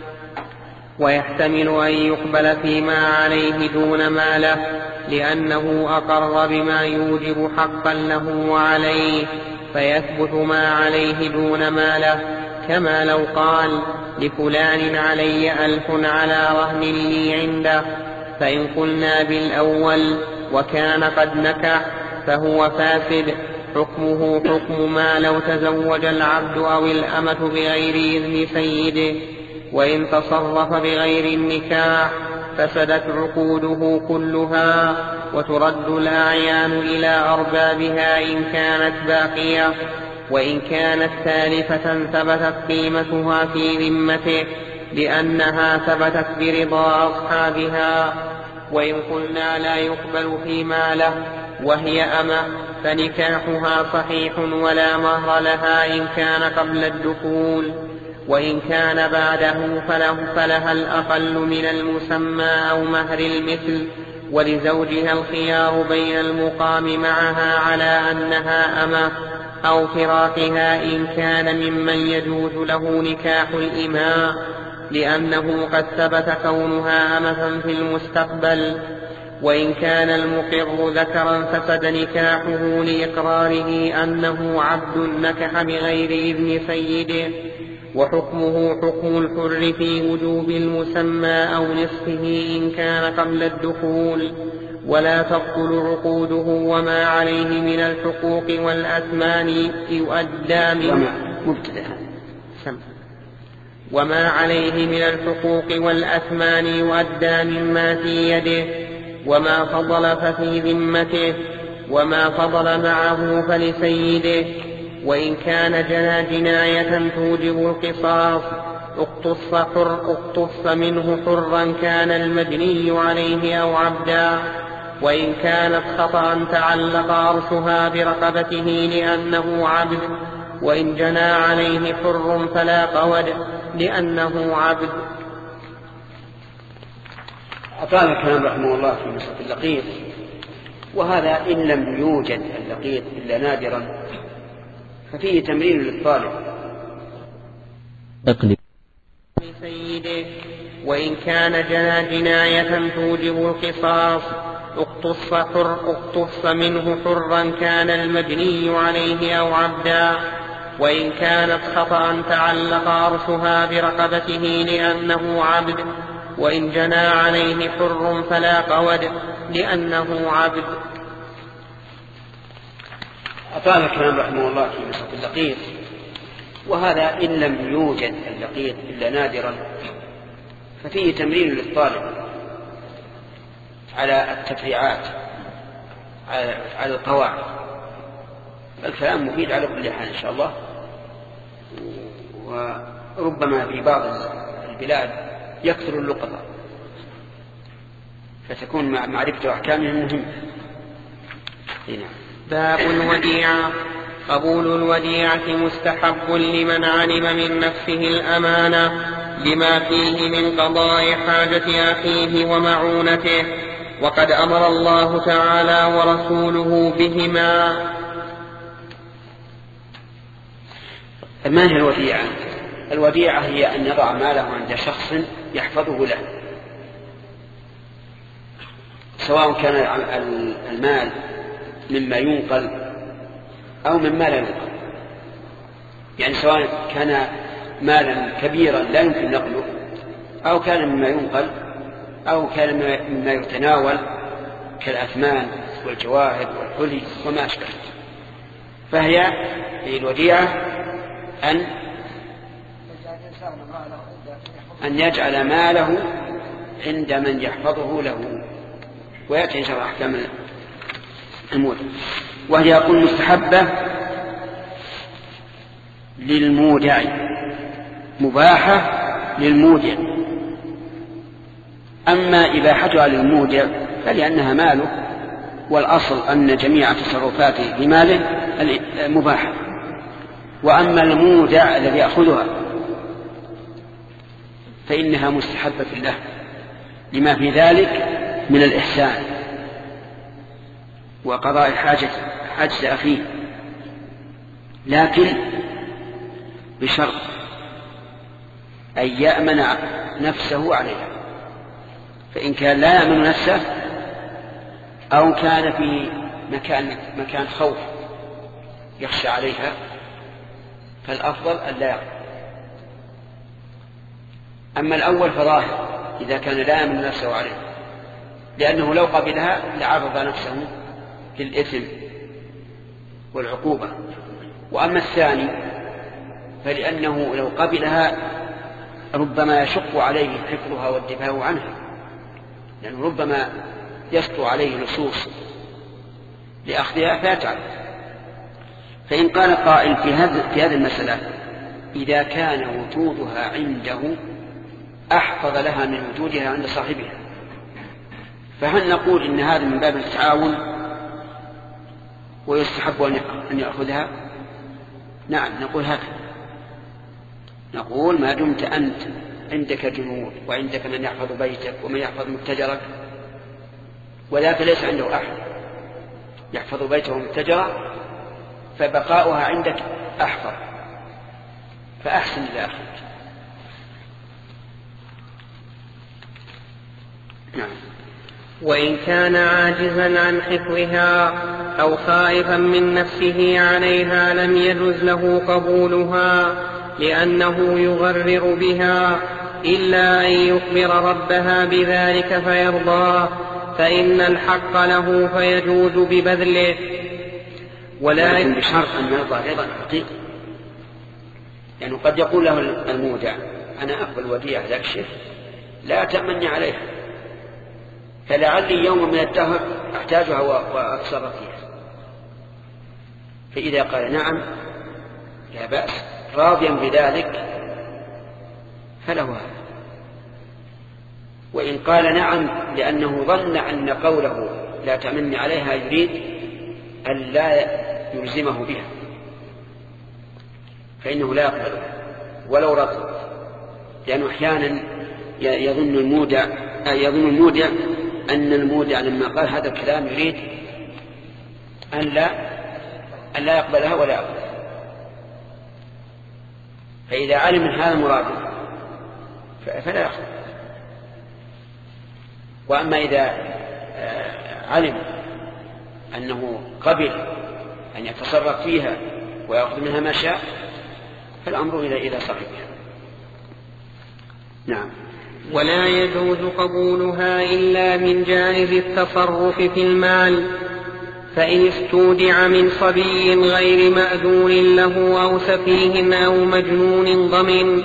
ويحتمل أن يقبل فيما عليه دون ما له، لأنه أقر بما يوجب حقا له وعليه فيثبت ما عليه دون ما له، كما لو قال: لفلان علي ألف على رهن لي عنده. فإن قلنا بالأول وكان قد نكح فهو فاسد، حكمه حكم ما لو تزوج العبد أو الأمة بغير إذن سيده. وإن تصرف بغير النكاح فسدت عقوده كلها، وترد الأعيان إلى أربابها إن كانت باقية، وإن كانت تالفة ثبتت قيمتها في ذمته لأنها ثبتت برضا أصحابها. وإن قلنا لا يقبل في ماله وهي أمة فنكاحها صحيح ولا مهر لها إن كان قبل الدخول، وإن كان بعده فله فلها الأقل من المسمى أو مهر المثل، ولزوجها الخيار بين المقام معها على أنها أمة أو فراقها إن كان ممن يجوز له نكاح الإماء، لأنه قد ثبت كونها أمة في المستقبل. وإن كان المقر ذكرا فسد نكاحه لإقراره أنه عبد نكح بغير إذن سيده، وحكمه حكم الحر في وجوب المسمى أو نصفه إن كان قبل الدخول، ولا تبطل عقوده وما عليه من الحقوق والأثمان يؤدى من وما عليه من الحقوق والأثمان يؤدى مما في يده، وما فضل ففي ذمته، وما فضل معه فلسيده. وإن كان جنى جناية توجب القصاص اقتص, حر اقتص منه حرا كان المجني عليه أو عبدا. وإن كانت خطأ تعلق عرشها برقبته لأنه عبد، وإن جنى عليه حر فلا قود لأنه عبد. أطال الكلام رحمه الله في مسألة اللقيط، وهذا إن لم يوجد اللقيط إلا نادرا ففيه تمرين للطالب. سيده وإن كان جنى جناية توجب القصاص اقتص, حر اقتص منه حرا كان المجني عليه أو عبدا. وإن كانت خطأ تعلق عرشها برقبته لأنه عبد، وإن جنى عليه حر فلا قود لأنه عبد. أطال الكلام رحمه الله في مسألة اللقيط، وهذا إن لم يوجد اللقيط إلا نادرا ففيه تمرين للطالب على التفريعات على القواعد. الكلام مفيد على كل حال إن شاء الله، وربما في بعض البلاد يكثر اللقطة فتكون معرفة أحكامهم مهمة. باب الوديعة. قبول الوديعة مستحب لمن علم من نفسه الأمانة لما فيه من قضاء حاجة أخيه ومعونته، وقد أمر الله تعالى ورسوله بهما. ما هي الوديعة؟ الوديعة هي أن يضع ماله عند شخص يحفظه له، سواء كان المال مما ينقل أو مما لا ينقل، يعني سواء كان مالا كبيرا لا يمكن نقله أو كان مما ينقل أو كان مما يتناول كالأثمان والجواهر والحلي وما أشبه. فهي الوديعة أن أن يجعل ماله عند من يحفظه له، ويأتي إن شاء الله أحكام المودع. وهي يقول مستحبة للمودع، مباحة للمودع. أما إباحتها للمودع فلأنها ماله، والأصل أن جميع تصرفاته بماله مباحة. وأما المودع الذي يأخذها فإنها مستحبة له لما في ذلك من الإحسان وقضاء حاجة حاجة أخيه، لكن بشرط أن يأمن نفسه عليها. فإن كان لا يأمن نفسه أو كان في مكان مكان خوف يخشى عليها فالأفضل أن لا يقبل. أما الأول فظاهر إذا كان لا يأمن نفسه عليه، لأنه لو قبلها لعرض نفسه للإثم والعقوبة. وأما الثاني فلأنه لو قبلها ربما يشق عليه حفظها والدفاع عنها، لأنه ربما يسطو عليه لصوص لأخذها فيتعب. فإن قال قائل في هذه في هذه المسألة إذا كان وجودها عنده أحفظ لها من وجودها عند صاحبها، فهل نقول إن هذا من باب التعاون ويستحب أن يأخذها؟ نعم نقول هكذا، نقول ما دمت أنت عندك جنود وعندك من يحفظ بيتك ومن يحفظ متجرك، وذاك ليس عنده أحد يحفظ بيته ومتجره، فبقاؤها عندك أحفظ، فأحسن لأخيك. نعم. وإن كان عاجزا عن حفظها أو خائفا من نفسه عليها لم يجز له قبولها، لأنه يغرر بها إلا أن يخبر ربها بذلك فيرضاه، فإن الحق له فيجوز ببذله، ولكن بشرط أن يرضى أيضا حقيقي. يعني قد يقول له المودع أنا أقبل وديعة يكشف لا تأمني عليها، فلعلي يوم من الدهر أحتاجها وأتصرف فيها. فإذا قال نعم لا بأس راضيا بذلك فله هذا. وإن قال نعم لأنه ظن أن قوله لا تأمني عليها يريد أن لا يلزمه بها، فإنه لا يقبلها ولو رضي، لأنه أحيانا يظن المودع يظن المودع أن المودع لما قال هذا الكلام يريد أن لا أن لا يقبلها ولا يقبلها. فإذا علم من هذا المراد فلا يقبل. وأما إذا علم أنه قبل أن يتصرف فيها ويأخذ منها ما شاء فالأمر إلى إلى صاحبها. نعم. ولا يجوز قبولها إلا من جانب التصرف في المال، فإن استودع من صبي غير مأذون له أو سفيه أو مجنون ضمن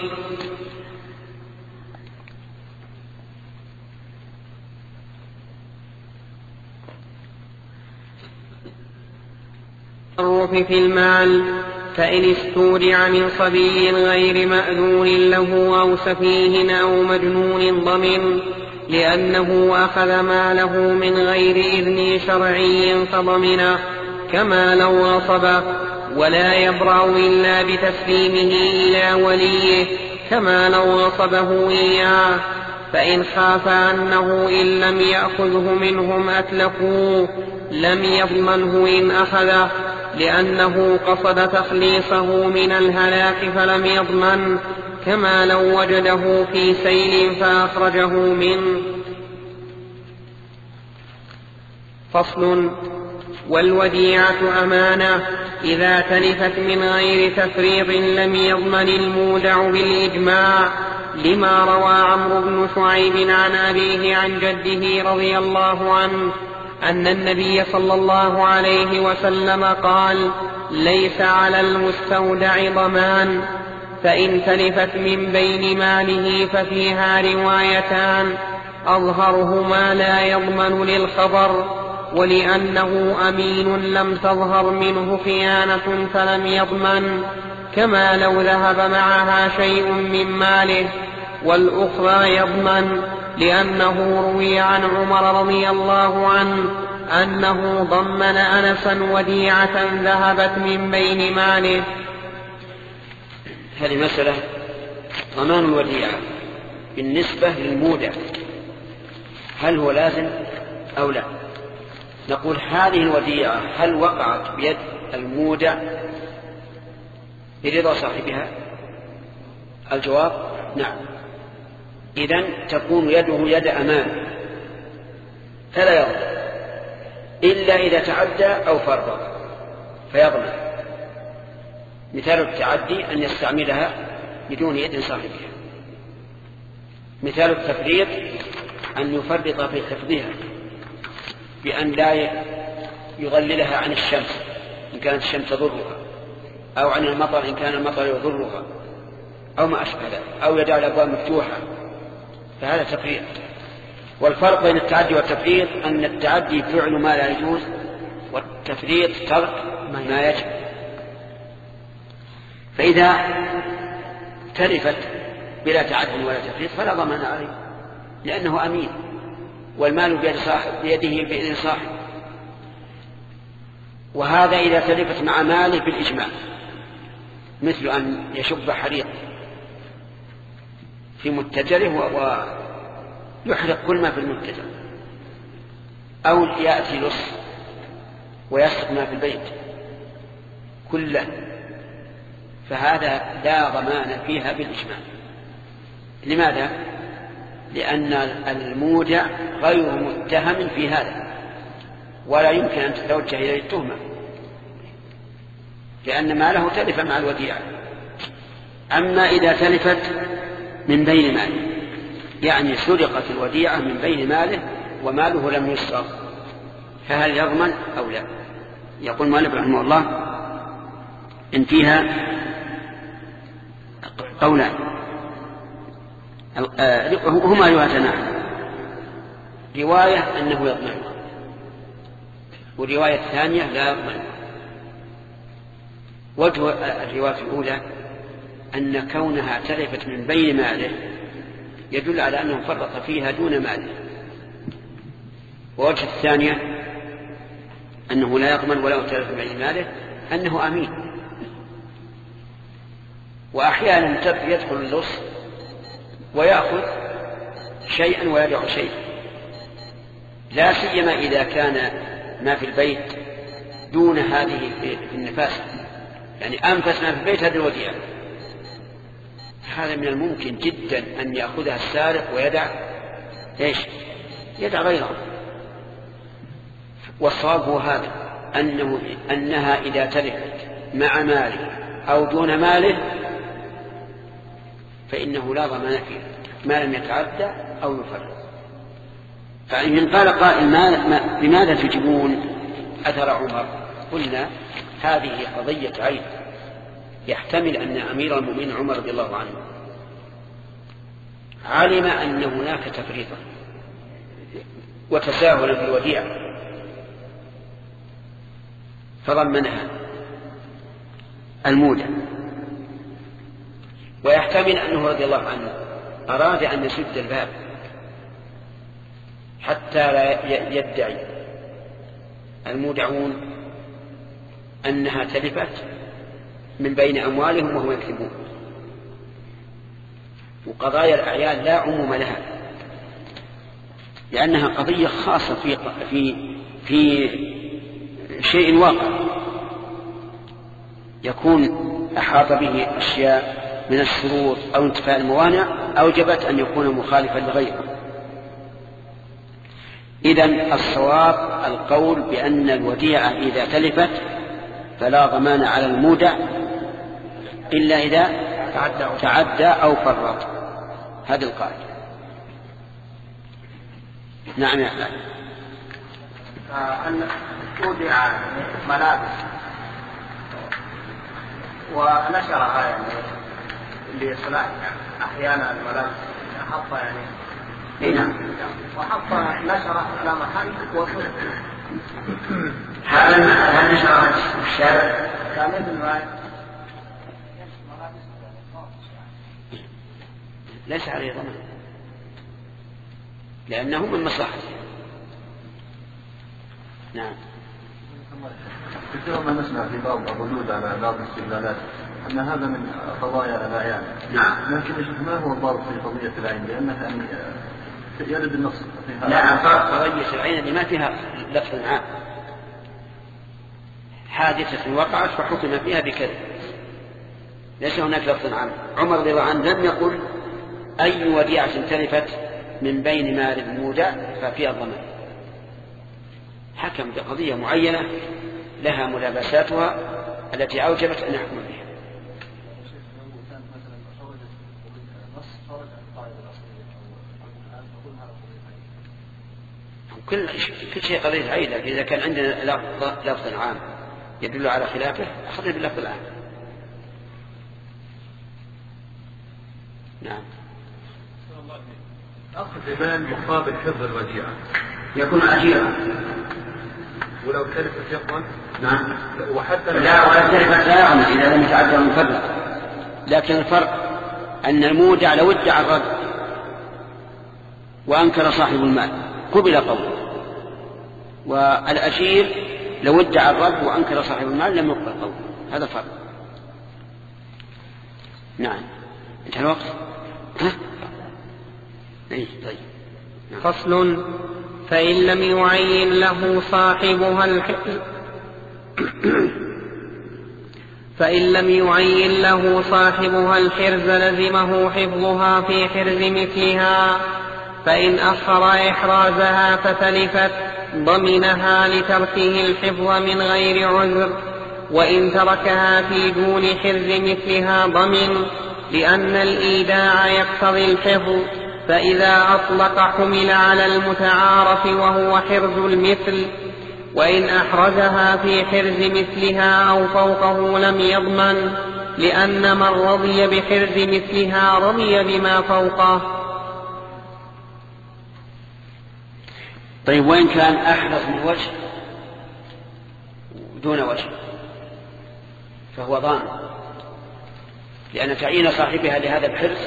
في المال فإن استودع من صبي غير مأذون له أو سفيه أو مجنون ضمن لأنه أخذ ماله من غير إذن شرعي فضمنه كما لو غصبه، ولا يبرأ إلا بتسليمه إلى وليه كما لو غصبه إياه. فإن خاف أنه إن لم يأخذه منهم أتلفوه لم يضمنه إن أخذه، لأنه قصد تخليصه من الهلاك فلم يضمن، كما لو وجده في سيل فأخرجه منه. فصل. والوديعة أمانة إذا تلفت من غير تفريط لم يضمن المودع بالإجماع، لما روى عمرو بن شعيب عن أبيه عن جده رضي الله عنه أن النبي صلى الله عليه وسلم قال: ليس على المستودع ضمان، فإن تلفت من بين ماله ففيها روايتان، أظهرهما لا يضمن للخبر، ولأنه أمين لم تظهر منه خيانة فلم يضمن، كما لو ذهب معها شيء من ماله، والأخرى يضمن، لأنه روي عن عمر رضي الله عنه أنه ضمن أنسا وديعة ذهبت من بين ماله. هذه مسألة ضمان الوديعة بالنسبة للمودع هل هو لازم أو لا؟ نقول هذه الوديعة هل وقعت بيد المودع برضا صاحبها؟ الجواب نعم. إذن تكون يده يد أمان فلا يضمن إلا إذا تعدى أو فرط فيضمن. مثال التعدي أن يستعملها بدون يد صاحبها. مثال التفريط أن يفرط في حفظها بأن لا يظللها عن الشمس إن كانت الشمس تضرها، أو عن المطر إن كان المطر يضرها، أو ما أشبه ذلك، أو يدع الأبواب مفتوحة، فهذا تفريط. والفرق بين التعدي والتفريط أن التعدي فعل ما لا يجوز، والتفريط ترك ما يجب. فإذا تلفت بلا تعدي ولا تفريط فلا ضمان عليه، لأنه أمين، والمال بيد صاحب بيده بإذن صاحب. وهذا إذا تلفت مع ماله بالإجماع، مثل أن يشب حريق في متجره ويحرق كل ما في المتجر، أو يأتي لص ويسرق ما في البيت كله، فهذا لا ضمان فيها بالإجماع. لماذا؟ لأن المودع غير متهم في هذا، ولا يمكن أن تتوجه إليه التهمة، لأن ماله تلف مع الوديعة. أما إذا تلفت من بين ماله، يعني سرقت الوديعة من بين ماله وماله لم يسرق، فهل يضمن أو لا؟ يقول مالك رحمه الله إن فيها قولان هما يتناقضان، رواية أنه يضمن، والرواية الثانية لا يضمن. وجه الرواية الأولى أن كونها تلفت من بين ماله يدل على أنه فرط فيها دون ماله. ووجه الثانية أنه لا يضمن ولو تلف من بين ماله أنه أمين. وأحيانا يدخل اللص ويأخذ شيئا ويدع شيئا، لا سيما إذا كان ما في البيت دون هذه في النفاس، يعني أنفس ما في البيت هذه الوديعة، هذا من الممكن جدا أن يأخذها السارق ويدع إيش؟ يدع غيره. والصواب هو هذا، أنه أنها إذا تلفت مع ماله أو دون ماله فإنه لا ضمان فيه ما لم يتعدى أو يفرط. فإن قال قائل لماذا تجيبون أثر عمر؟ قلنا هذه قضية عين، يحتمل أن أمير المؤمنين عمر رضي الله عنه علم أن هناك تفريطا وتساهلا في الوديعة فضمنها المودع، ويحتمل أنه رضي الله عنه أراد أن يسد الباب حتى لا يدعي المودعون أنها تلفت من بين أموالهم وهم يكذبون. وقضايا الأعيان لا عموم لها، لأنها قضية خاصة في في في شيء واقع يكون أحاط به أشياء من الشرور أو انتفاء الموانع أوجبت أن يكون مخالفا لغيره. إذن الصواب القول بأن الوديعة إذا تلفت فلا ضمان على المودع إلا إذا تعدى أو فرط. هذا القاعدة. نعم يا أحمد. أن تودع ملابس ونشرها يعني لصلاح أحيانا الملابس حط يعني نعم وحط نشرة على محل وصل هذا نشرة في الشارع كان مثل ما ليس عليه ضمان لأنه من مصلحته. نعم. كثيرا ما نسمع في بعض الردود على بعض الاستدلالات أن هذا من قضايا الأعيان. نعم. لكن ما هو الضابط في قضية العين؟ لأنها يعني يرد النص فيها. لا، قضية العين اللي ما فيها لفظ عام، حادثة وقعت فحكم فيها بكذا، ليس هناك لفظ عام. عمر رضي الله عنه لم يقل أي وديعة تلفت من بين مال المودع ففيها الضمان، حكم بقضية معينة لها ملابساتها التي أوجبت أن يحكم بها. كل كل شيء قضية عيدة. إذا كان عندنا لفظ عام يدل على خلافه أخذنا باللفظ العام. في نعم. أخذ المال مقابل حفظ الوديعة يكون أجيرا. ولو تلفت يضمن؟ نعم. وحتى لا، ولا تلفت لا يضمن إذا لم يتعدى المفرط. لكن الفرق أن المودع لو ادعى الرد وأنكر صاحب المال قبل قوله، والأجير لو ادعى الرد وأنكر صاحب المال لم يقبل قوله. هذا فرق. نعم. انتهى الوقت. ها؟ ايه طيب. نعم. فصل: فإن لم يعين له صاحبها الحرز فإن لم يعين له صاحبها الحرز لزمه حفظها في حرز مثلها، فإن أخر إحرازها فتلفت ضمنها لتركه الحفظ من غير عذر، وإن تركها في دون حرز مثلها ضمن، لأن الإيداع يقتضي الحفظ، فإذا أطلق حمل على المتعارف وهو حرز المثل، وإن أحرزها في حرز مثلها أو فوقه لم يضمن، لأن من رضي بحرز مثلها رضي بما فوقه. طيب، وإن كان أحرز من وجه دون وجه فهو ضامن، لأن تعيين صاحبها لهذا الحرز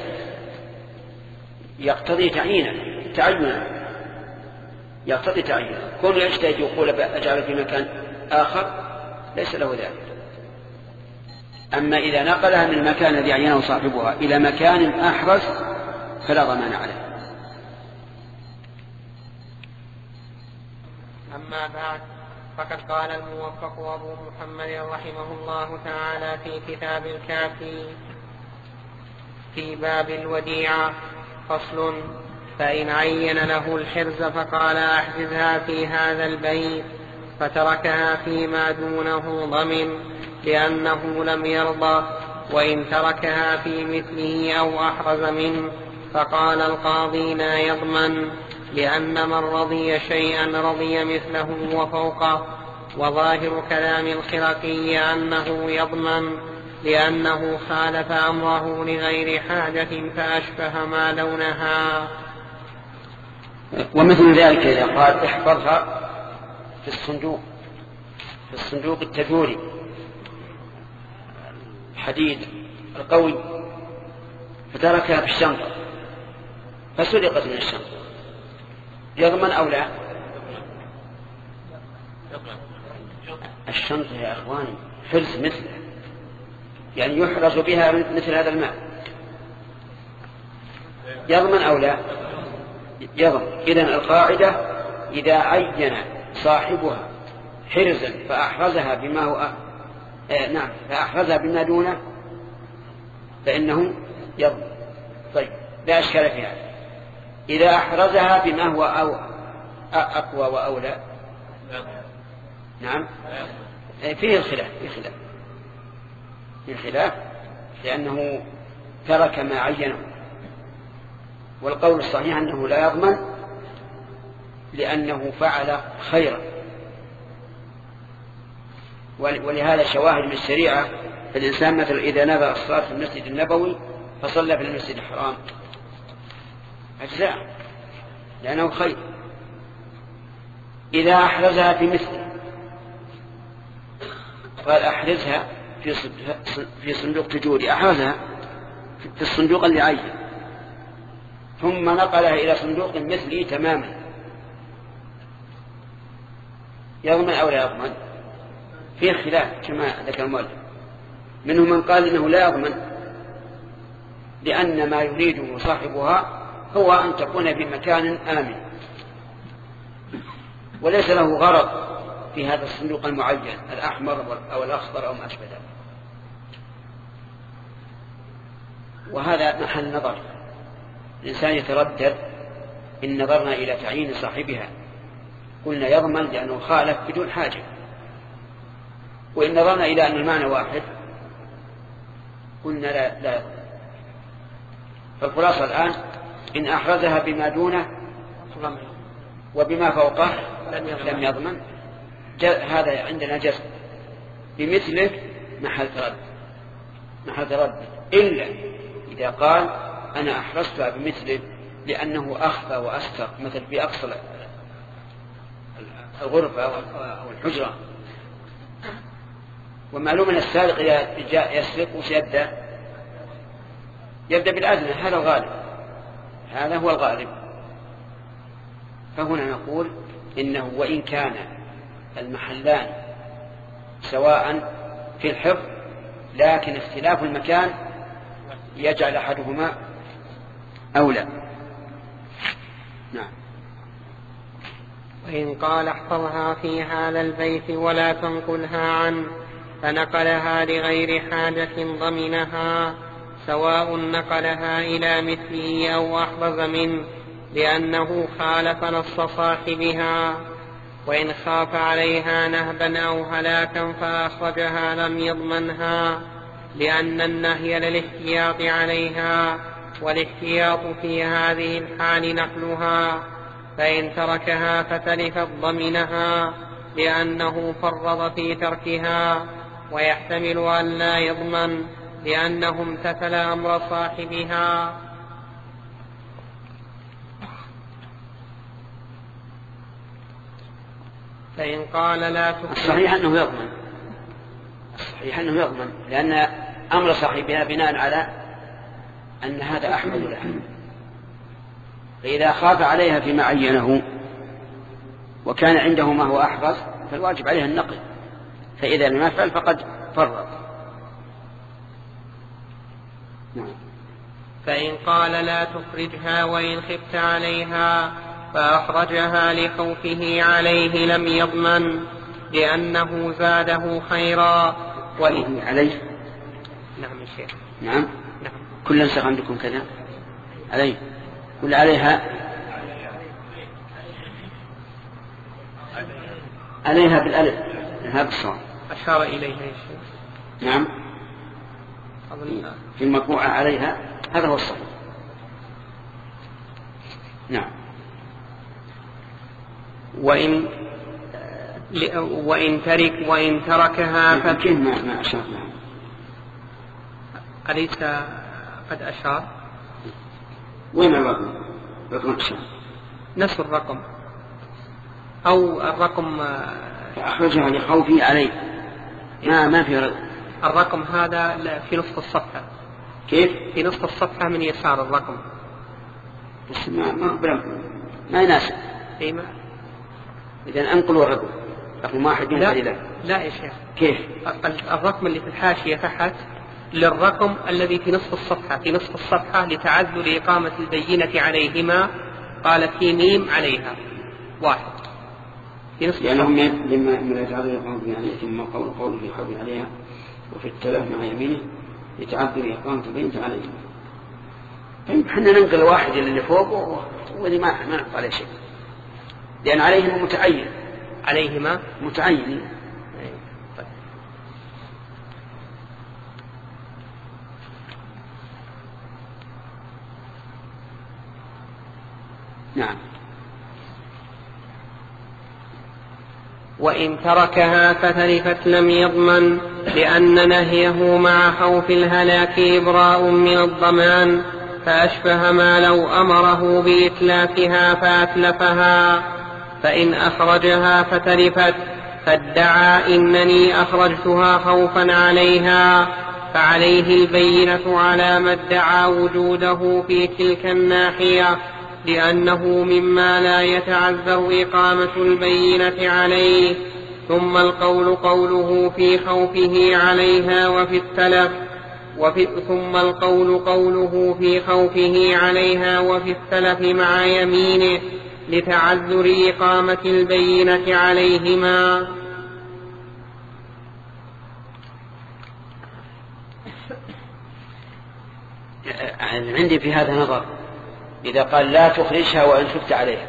يقتضي تعيينه تعينا يقتضي تعيينه. كل يجتهد يقول أجعل في مكان آخر ليس له ذلك. أما إذا نقلها من المكان الذي عينه صاحبها إلى مكان أحرز فلا ضمان عليه. أما بعد، فقد قال الموفق أبو محمد رحمه الله تعالى في كتاب الكافي في باب الوديعة: فصل: فإن عين له الحرز فقال أحجزها في هذا البيت فتركها فيما دونه ضمن، لأنه لم يرضى، وإن تركها في مثله أو أحرز منه فقال القاضي لا يضمن، لأن من رضي شيئا رضي مثله وفوقه. وظاهر كلام الخرقي أنه يضمن، لأنه خالف أمره لغير حاجة فأشبه ما لونها. ومثل ذلك إذا قال احفظها في الصندوق في الصندوق التجوري الحديد القوي فتركها في الشنطة فسرقت من الشنطة، يضمن أو لا؟ الشنطة يا أخواني حرز مثله، يعني يحرز بها مثل هذا المال، يضمن أو لا؟ يضمن. إذن القاعدة إذا عين صاحبها حرزا فأحرزها بما هو آه نعم فأحرزها بما دونه فإنه يضمن. طيب، لا أشكال في هذا. إذا أحرزها بما هو أو أقوى وأولى نعم فيه الخلاف فيه خلاف فيه خلاف لأنه ترك ما عينه. والقول الصحيح أنه لا يضمن لأنه فعل خيرا، ولهذا شواهد من الشريعة. فالإنسان مثل إذا نذر الصلاة في المسجد النبوي فصلى في المسجد الحرام أجزاء لأنه خير. إذا أحرزها في مثله قال أحرزها في صندوق تجوري، أحرزها في الصندوق اللي عين ثم نقلها إلى صندوق مثلي تماما، يضمن أو لا يضمن؟ فيه خلاف كما ذكر المؤلف. منهم من قال إنه لا يضمن لأن ما يريده صاحبها هو أن تكون في مكان آمن وليس له غرض في هذا الصندوق المعين الأحمر أو الأخضر أو ما أشبه ذلك. وهذا محل نظر. الإنسان يتردد إن نظرنا إلى تعيين صاحبها قلنا يضمن لأنه خالف بدون حاجة، وإن نظرنا إلى أن المعنى واحد قلنا لا, لا يضمن. فالخلاصة الآن إن أحرزها بما دونه وبما فوقه لم يضمن. هذا عندنا جزم بمثله محل تردد محل تردد إلا إذا قال أنا أحرزتها بمثله لأنه أخفى وأستر، مثل في أقصى الغرفة أو الحجرة. ومعلوم أن السارق إذا جاء يسرق وش يبدأ؟ يبدأ بالأدنى، هذا الغالب، هذا هو الغالب. فهنا نقول إنه وإن كان المحلان سواء في الحفظ، لكن اختلاف المكان يجعل أحدهما أولى. نعم. وإن قال احفظها في هذا البيت ولا تنقلها عنه فنقلها لغير حاجة ضمنها، سواء نقلها إلى مثله أو أحرز منه، لأنه خالف نص صاحبها. وإن خاف عليها نهبا أو هلاكا فأخرجها لم يضمنها، لأن النهي للاحتياط عليها، والاحتياط في هذه الحال نقلها. فإن تركها فتلفت ضمنها، لأنه فرط في تركها، ويحتمل أن لا يضمن لأنه امتثل أمر صاحبها. فإن قال لا تفعل، الصحيح أنه يضمن، الصحيح أنه يضمن، لأن أمر صاحبها بناء على أن هذا أحمد لها. فإذا خاف عليها فيما عينه وكان عنده ما هو أحفظ فالواجب عليها النقل، فإذا لم يفعل فقد فرط. فإن قال لا تخرجها وإن خفت عليها فأخرجها لخوفه عليه لم يضمن، لأنه زاده خيرا. وإن عليه، نعم الشيخ، نعم نعم، كل نسخ عندكم كذا عليه، كل عليها عليها بالألف، هذا الصواب. أشار إليها يا شيخ. نعم، في المطبوعة عليها، هذا هو الصحيح. نعم. وإن وإن ترك وإن تركها فكيف ما ما أشرنا؟ أليس قد أشار؟ وين الرقم؟ رقم أشار نفس الرقم أو الرقم أخرجها لخوفي عليه، ما ما في رقم. الرقم هذا في نصف الصفحة. كيف؟ في نصف الصفحة من يسار الرقم، بس ما ما ما يناسب. إيه ما إذا أنقلوا الرقم، رقم واحد لا لا لا يا شيخ. كيف؟ الرقم اللي في الحاشية تحت للرقم الذي في نصف الصفحة، في نصف الصفحة لتعذر إقامة البينة عليهما، قال في ميم عليها واحد في نصف الصفحة. يعني لما من يتعذر إقامة يعني ثم قول قول في حول عليها وفي التلف مع يمينه يتعذر إقامة البينة عليهما. طيب احنا ننقل واحد اللي فوقه واللي ما ما نقول عليه شيء، لأن عليهما متعين، عليهما متعين. طيب. نعم. وإن تركها فتلفت لم يضمن، لأن نهيه مع خوف الهلاك إبراء من الضمان، فأشبه ما لو أمره بإتلافها فأتلفها. فإن أخرجها فتلفت فادعى إنني أخرجتها خوفا عليها، فعليه البينة على ما ادعى وجوده في تلك الناحية، لأنه مما لا يتعذر إقامة البينة عليه. ثم القول قوله في خوفه عليها وفي التلف وفي ثم القول قوله في خوفه عليها وفي التلف مع يمينه لتعذر إقامة البينة عليهما. عندي في هذا نظر، إذا قال لا تخرجها وإن خفت عليها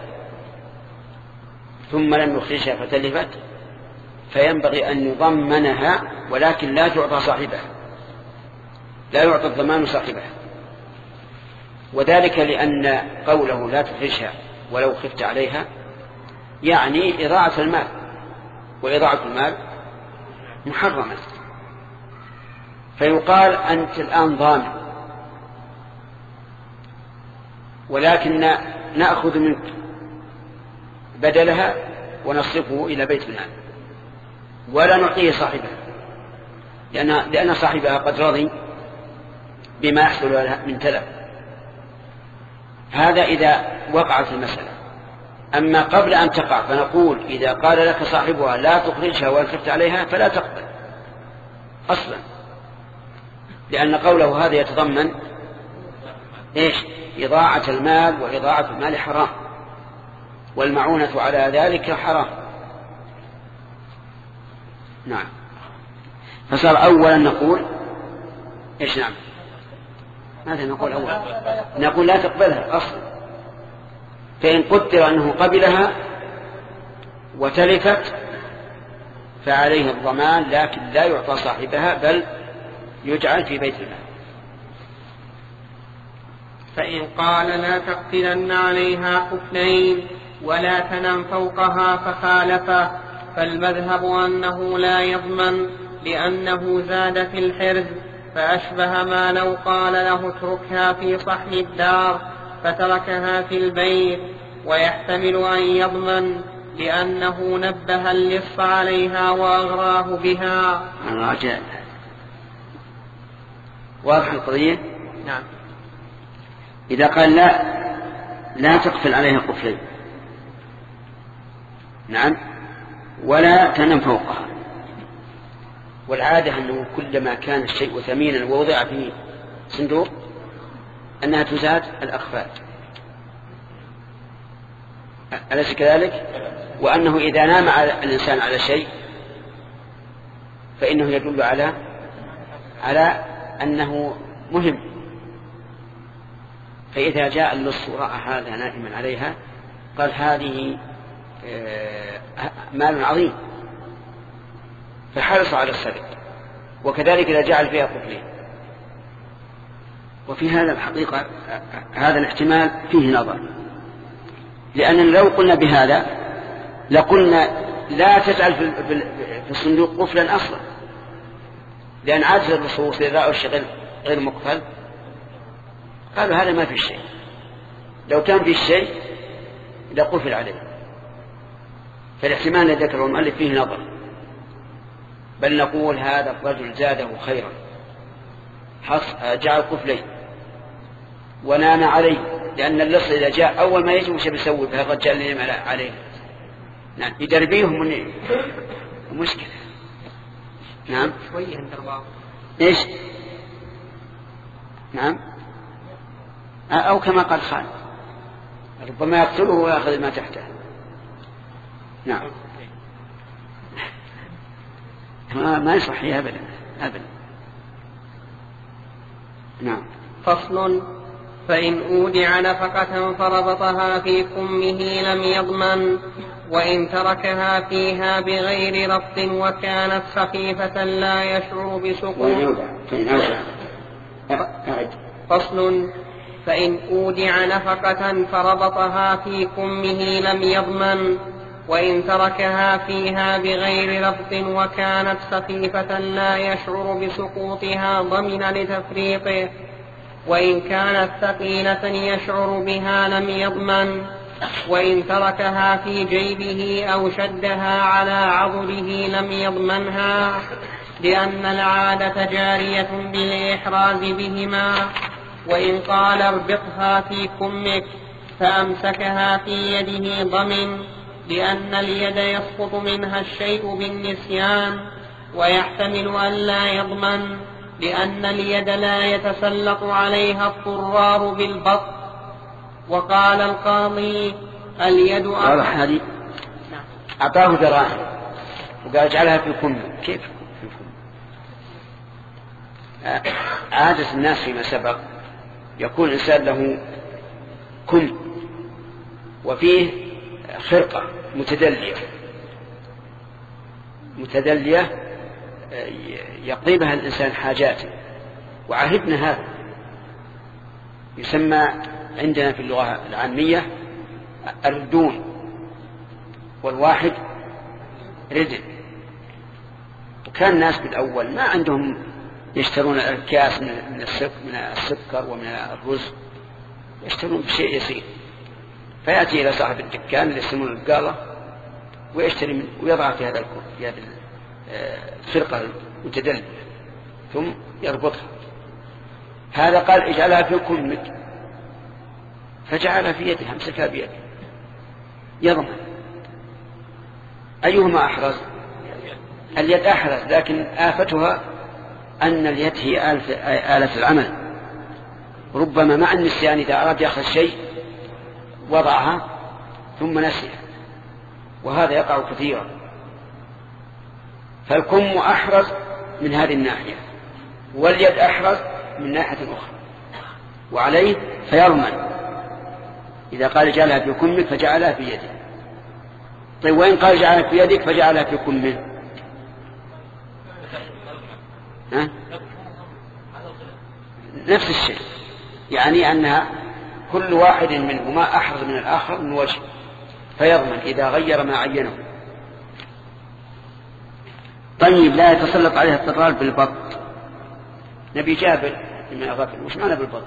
ثم لم يخرجها فتلفت، فينبغي أن يضمنها ولكن لا تعطى صاحبها، لا يعطى الضمان صاحبها، وذلك لأن قوله لا تخرجها ولو خفت عليها يعني إضاعة المال، وإضاعة المال محرمة. فيقال أنت الآن ضامن ولكن نأخذ منك بدلها ونصرفه إلى بيت المال ولا نعطيه صاحبها، لأن, لأن صاحبها قد رضي بما يحصل من تلف. هذا إذا وقعت المسألة. أما قبل أن تقع فنقول إذا قال لك صاحبها لا تخرجها وانصرفت عليها فلا تقبل أصلا، لأن قوله هذا يتضمن إيش؟ إضاعة المال، وإضاعة المال حرام، والمعونة على ذلك حرام. نعم. فصار أولا نقول إيش؟ نعم. ماذا نقول أولا؟ نقول لا تقبلها أصلا، فإن قدر أنه قبلها وتلفت فعليه الضمان، لكن لا يعطى صاحبها بل يجعل في بيت المال. فإن قال لا تقتلن عليها قفلين ولا تنم فوقها فخالفه، فالمذهب أنه لا يضمن لأنه زاد في الحرز، فأشبه ما لو قال له اتركها في صحن الدار فتركها في البيت، ويحتمل أن يضمن لأنه نبه اللص عليها وأغراه بها. رجاء واضح القضية؟ نعم. إذا قال لا لا تقفل عليها قفلين، نعم، ولا تنم فوقها، والعادة أنه كلما كان الشيء ثمينا ووضع في صندوق أنها تزاد الأخفال، أليس كذلك؟ وأنه إذا نام على الإنسان على شيء فإنه يدل على على أنه مهم، فإذا جاء اللص ورأى هذا نائما عليها قال هذه مال عظيم فحرص على السرقة، وكذلك إذا جعل فيها قفلين. وفي هذا الحقيقة هذا الاحتمال فيه نظر، لأننا لو قلنا بهذا لقلنا لا تجعل في الصندوق قفلا أصلا، لأن عاجز اللصوص إذا رأوا الشيء غير مقفل قالوا هذا ما في شيء، لو كان في شيء لقفل عليه. فالاحتمال الذي ذكره المؤلف فيه نظر، بل نقول هذا الرجل زاده خيرا، جعل قفلين ونام عليه، لأن اللص إذا جاء أول ما يجي وش بيسوي بهذا الرجال اللي ينام عليه؟ نعم، يدربيهم من مشكلة. نعم. شوية الدرباء. إيش؟ نعم. أو كما قال خالد ربما يقتله ويأخذ ما تحته. نعم. ما ما يصح أبدا أبدا. نعم. فصل. فإن أودع نفقة فربطها في كمه لم يضمن، وإن تركها فيها بغير ربط وكانت خفيفة لا يشعر بسقوط. فصل. فإن أودع نفقة فربطها في كمه لم يضمن، وإن تركها فيها بغير ربط وكانت خفيفة لا يشعر بسقوطها ضمن لتفريطه، وإن كانت ثقيلة يشعر بها لم يضمن، وإن تركها في جيبه أو شدها على عضله لم يضمنها، لأن العادة جارية بالإحراز بهما. وإن قال اربطها في كمك فأمسكها في يده ضمن، لأن اليد يسقط منها الشيء بالنسيان، ويحتمل أن لا يضمن، لأن اليد لا يتسلط عليها الضرار بالبط. وقال القاضي اليد واضح هذه؟ أعطاه دراهم وقال اجعلها في كمه. كيف في كمه؟ عادة الناس فيما سبق يكون الإنسان له كم وفيه خرقة متدلية متدلية يقضي بها الإنسان حاجاته، وعهدنا هذا يسمى عندنا في اللغة العامية الردون، والواحد ردل. وكان الناس بالأول ما عندهم يشترون الأكياس من السكر ومن الرز، يشترون بشيء يسير، فيأتي إلى صاحب الدكان اللي يسمونه البقالة ويشتري منه ويضع في هذا في هذه الفرقة المتدلة ثم يربطها. هذا قال اجعلها في كمك، فجعلها في يده، امسكها بيده، يضمن. أيهما أحرز؟ اليد أحرز، لكن آفتها أن اليد هي آلة العمل، ربما مع النسيان إذا أراد يأخذ شيء وضعها ثم نسيها، وهذا يقع كثيرا. فالكم أحرز من هذه الناحية، واليد أحرز من ناحية أخرى، وعليه فيضمن إذا قال اجعلها في كمك فجعلها في يدك. طيب وإن قال اجعلها في يدك فجعلها في كمك؟ ها؟ نفس الشيء، يعني أنها كل واحد منهما أحرز من الآخر من وجه، فيضمن إذا غير ما عينه. طيب لا يتسلط عليها اضطرار بالبط. نبي جابر من أغافل، وش معنى بالبط؟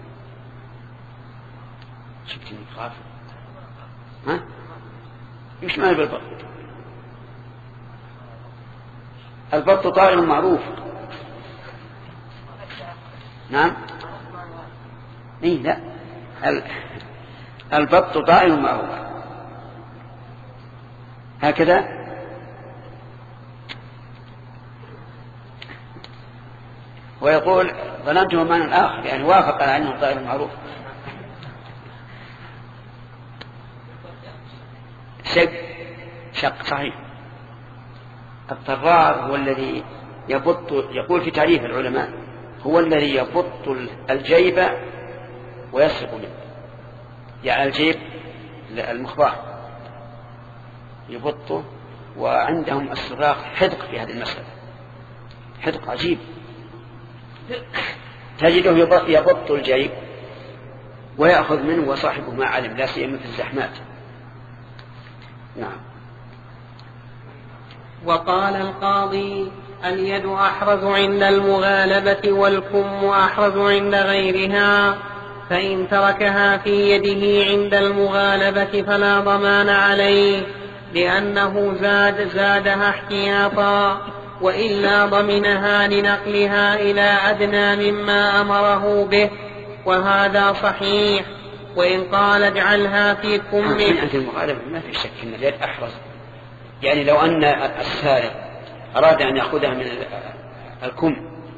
شفتني غافل؟ ها؟ وش معنى بالبط؟ البط طائر معروف. نعم. إيه لا، البط طائر معروف هكذا. ويقول ظننته معنى آخر، يعني وافق على أنه طائر معروف. شق شق صحيح. الطرار هو الذي يبط، يقول في تعريف العلماء هو الذي يبط الجيب ويسرق منه، يعني الجيب المخبار يبطه، وعندهم الصراخ حدق في هذه المسألة، حدق عجيب، تجده يبط الجيب ويأخذ منه وصاحبه ما علم، لا سيما في الزحمات. نعم. وقال القاضي اليد أحرز عند المغالبة والكم أحرز عند غيرها، فإن تركها في يده عند المغالبة فلا ضمان عليه لأنه زاد زادها احتياطا، وإلا ضمنها لنقلها إلى أدنى مما أمره به، وهذا صحيح. وإن قال اجعلها في كمك، عند المغالبة ما في شك أن اليد أحرز، يعني لو أن السارق أراد أن يأخذها من الكم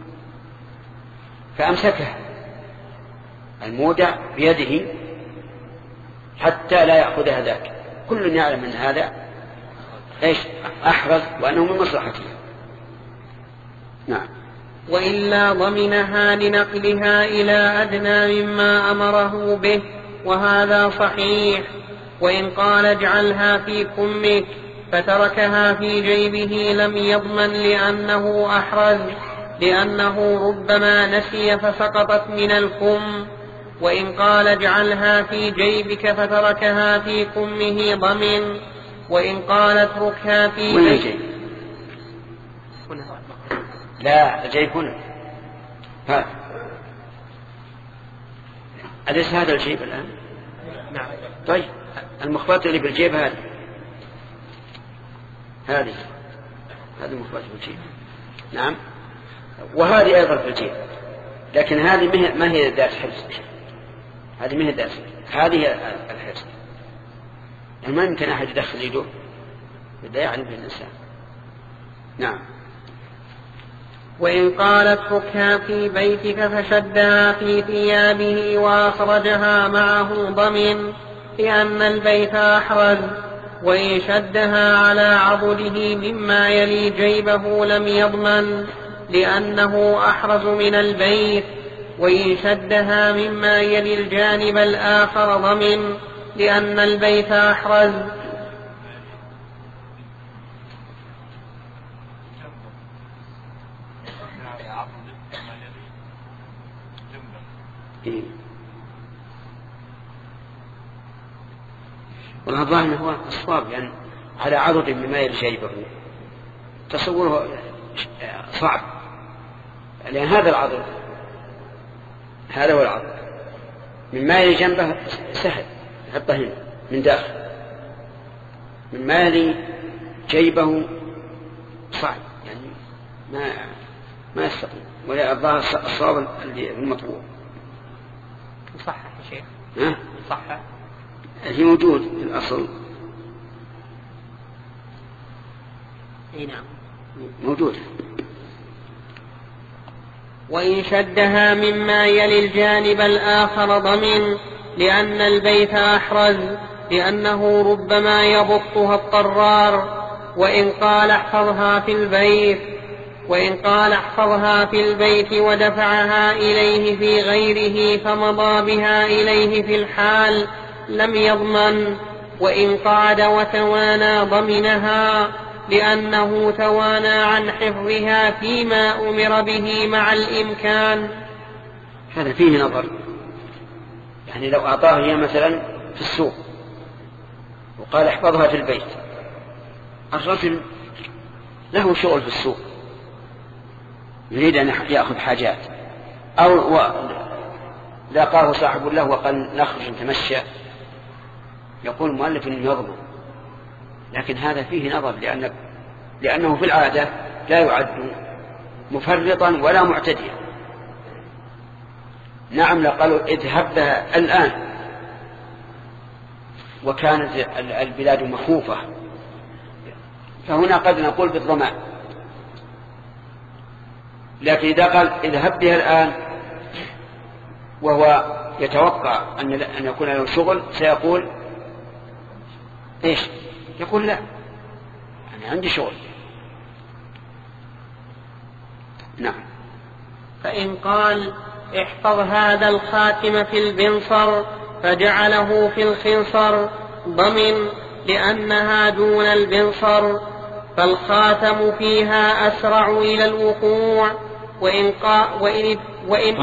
فأمسكها المودع بيده حتى لا يأخذها ذاك، كل يعلم أن هذا إيش أحرز وأنه من مصلحته. نعم. وإلا ضمنها لنقلها إلى أدنى مما أمره به، وهذا صحيح. وإن قال اجعلها في كمك فتركها في جيبه لم يضمن لأنه أحرز، لأنه ربما نسي فسقطت من الكم. وإن قال اجعلها في جيبك فتركها في كمه ضمن. وإن قال اتركها في جيبك، لا الجيب هنا، هذا أليس هذا الجيب الآن؟ نعم. طيب المخبط اللي بالجيب هذه هذه هذه المخبط بالجيب. نعم. وهذه أيضا في الجيب، لكن هذه ما هي ذات حرز، هذه ما هي ذات، هذه الحرز، يعني ما يمكن أحد يدخل يده بدأ يعلم به الإنسان. نعم. وإن قال اتركها في بيتك فشدها في ثيابه وأخرجها معه ضمن، لأن البيت أحرز. وإن شدها على عضده مما يلي جيبه لم يضمن، لأنه أحرز من البيت. وإن شدها مما يلي الجانب الآخر ضمن، لأن البيت أحرز. والله الظاهر هو الصواب، يعني على عضد مما يلي جيبه تصوره صعب، لأن هذا العضد، هذا هو العضد، مما يلي جنبه سهل يحطه هنا من داخل، مما يلي جيبه صعب يعني ما ما يستطيع، ولا الظاهر الصواب اللي المطلوب. صح يا شيخ؟ ها؟ صح. هي موجود في الأصل. اي نعم موجود. وإن شدها مما يلي الجانب الآخر ضمن، لأن البيت أحرز، لأنه ربما يبطها الطرار. وإن قال احفظها في البيت وإن قال احفظها في البيت ودفعها إليه في غيره فمضى بها إليه في الحال لم يضمن. وإن قعد وتوانى ضمنها، لأنه توانى عن حفظها فيما أمر به مع الإمكان. هذا فيه نظر، يعني لو أعطاه هي مثلا في السوق وقال احفظها في البيت، الرجل له شغل في السوق يريد أن يأخذ حاجات، أو لاقاه صاحب له وقال نخرج نتمشى، يقول المؤلف إنه يضمن، لكن هذا فيه نظر، لأن لأنه في العادة لا يعد مفرطا ولا معتديا. نعم لو قالوا اذهب بها الآن وكانت البلاد مخوفة فهنا قد نقول بالضمان، لكن إذا قال اذهب بها الآن وهو يتوقع أن يكون له شغل سيقول إيش؟ يقول لا أنا عندي شغل. نعم. فإن قال احفظ هذا الخاتم في البنصر فجعله في الخنصر ضمن، لأنها دون البنصر، فالخاتم فيها أسرع إلى الوقوع. وإن قا وإن وإن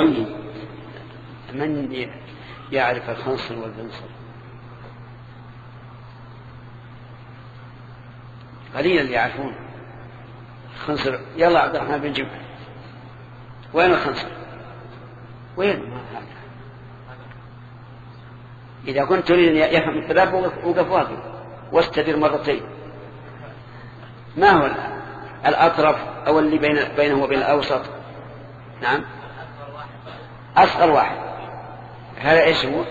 من يعرف الخنصر والبنصر؟ قليل اللي يعرفون الخنصر. يلا عبد الرحمن بن جبل، وين الخنصر؟ وين؟ إذا كنت تريد أن يفهم الثلاث وقف واقف واستدر مرتين. ما هو الأطرف أو اللي بين بينه وبين الأوسط؟ نعم أصغر واحد. هذا إيش هو؟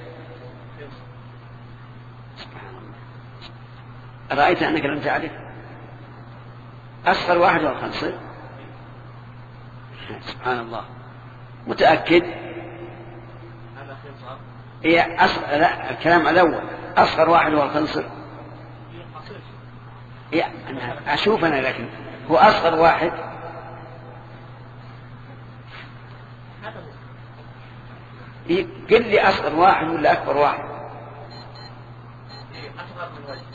أرأيت أنك لم تعرف أصغر واحد هو الخنصر؟ سبحان الله. متأكد؟ إيه أصغر؟ لا الكلام الأول أصغر واحد هو الخنصر. إيه أنا أشوف أنا، لكن هو أصغر واحد. إيه قل لي أصغر واحد ولا أكبر واحد؟ أصغر من وجه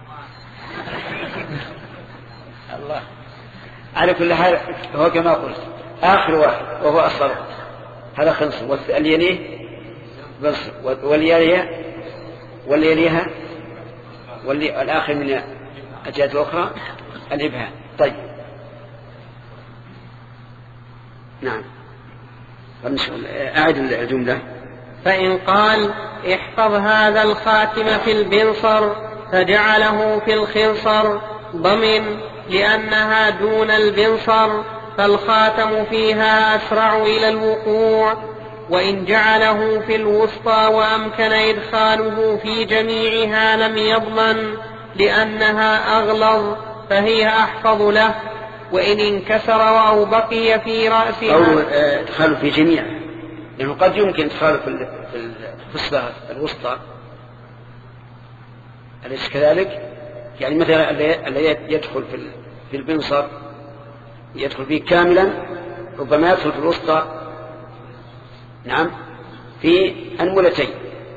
الله. على كل حال هو كما قلت آخر واحد وهو أصغر هذا خنصر، واللي يليه بنصر، واللي يليها واللي يليها واللي الآخر من الجهة الأخرى الإبهام. طيب نعم أعد الجملة. فإن قال احفظ هذا الخاتم في البنصر فجعله في الخنصر ضمن، لأنها دون البنصر، فالخاتم فيها أسرع إلى الوقوع. وإن جعله في الوسطى وأمكن إدخاله في جميعها لم يضمن، لأنها أغلظ فهي أحفظ له. وإن انكسر أو بقي في رأسها أو إدخاله في جميعها، لأنه قد يمكن إدخاله في الفصلة الوسطى، أليس كذلك؟ يعني مثلا الذي يدخل في البنصر يدخل فيه كاملا، ربما يدخل في الوسطى نعم في أنملتين،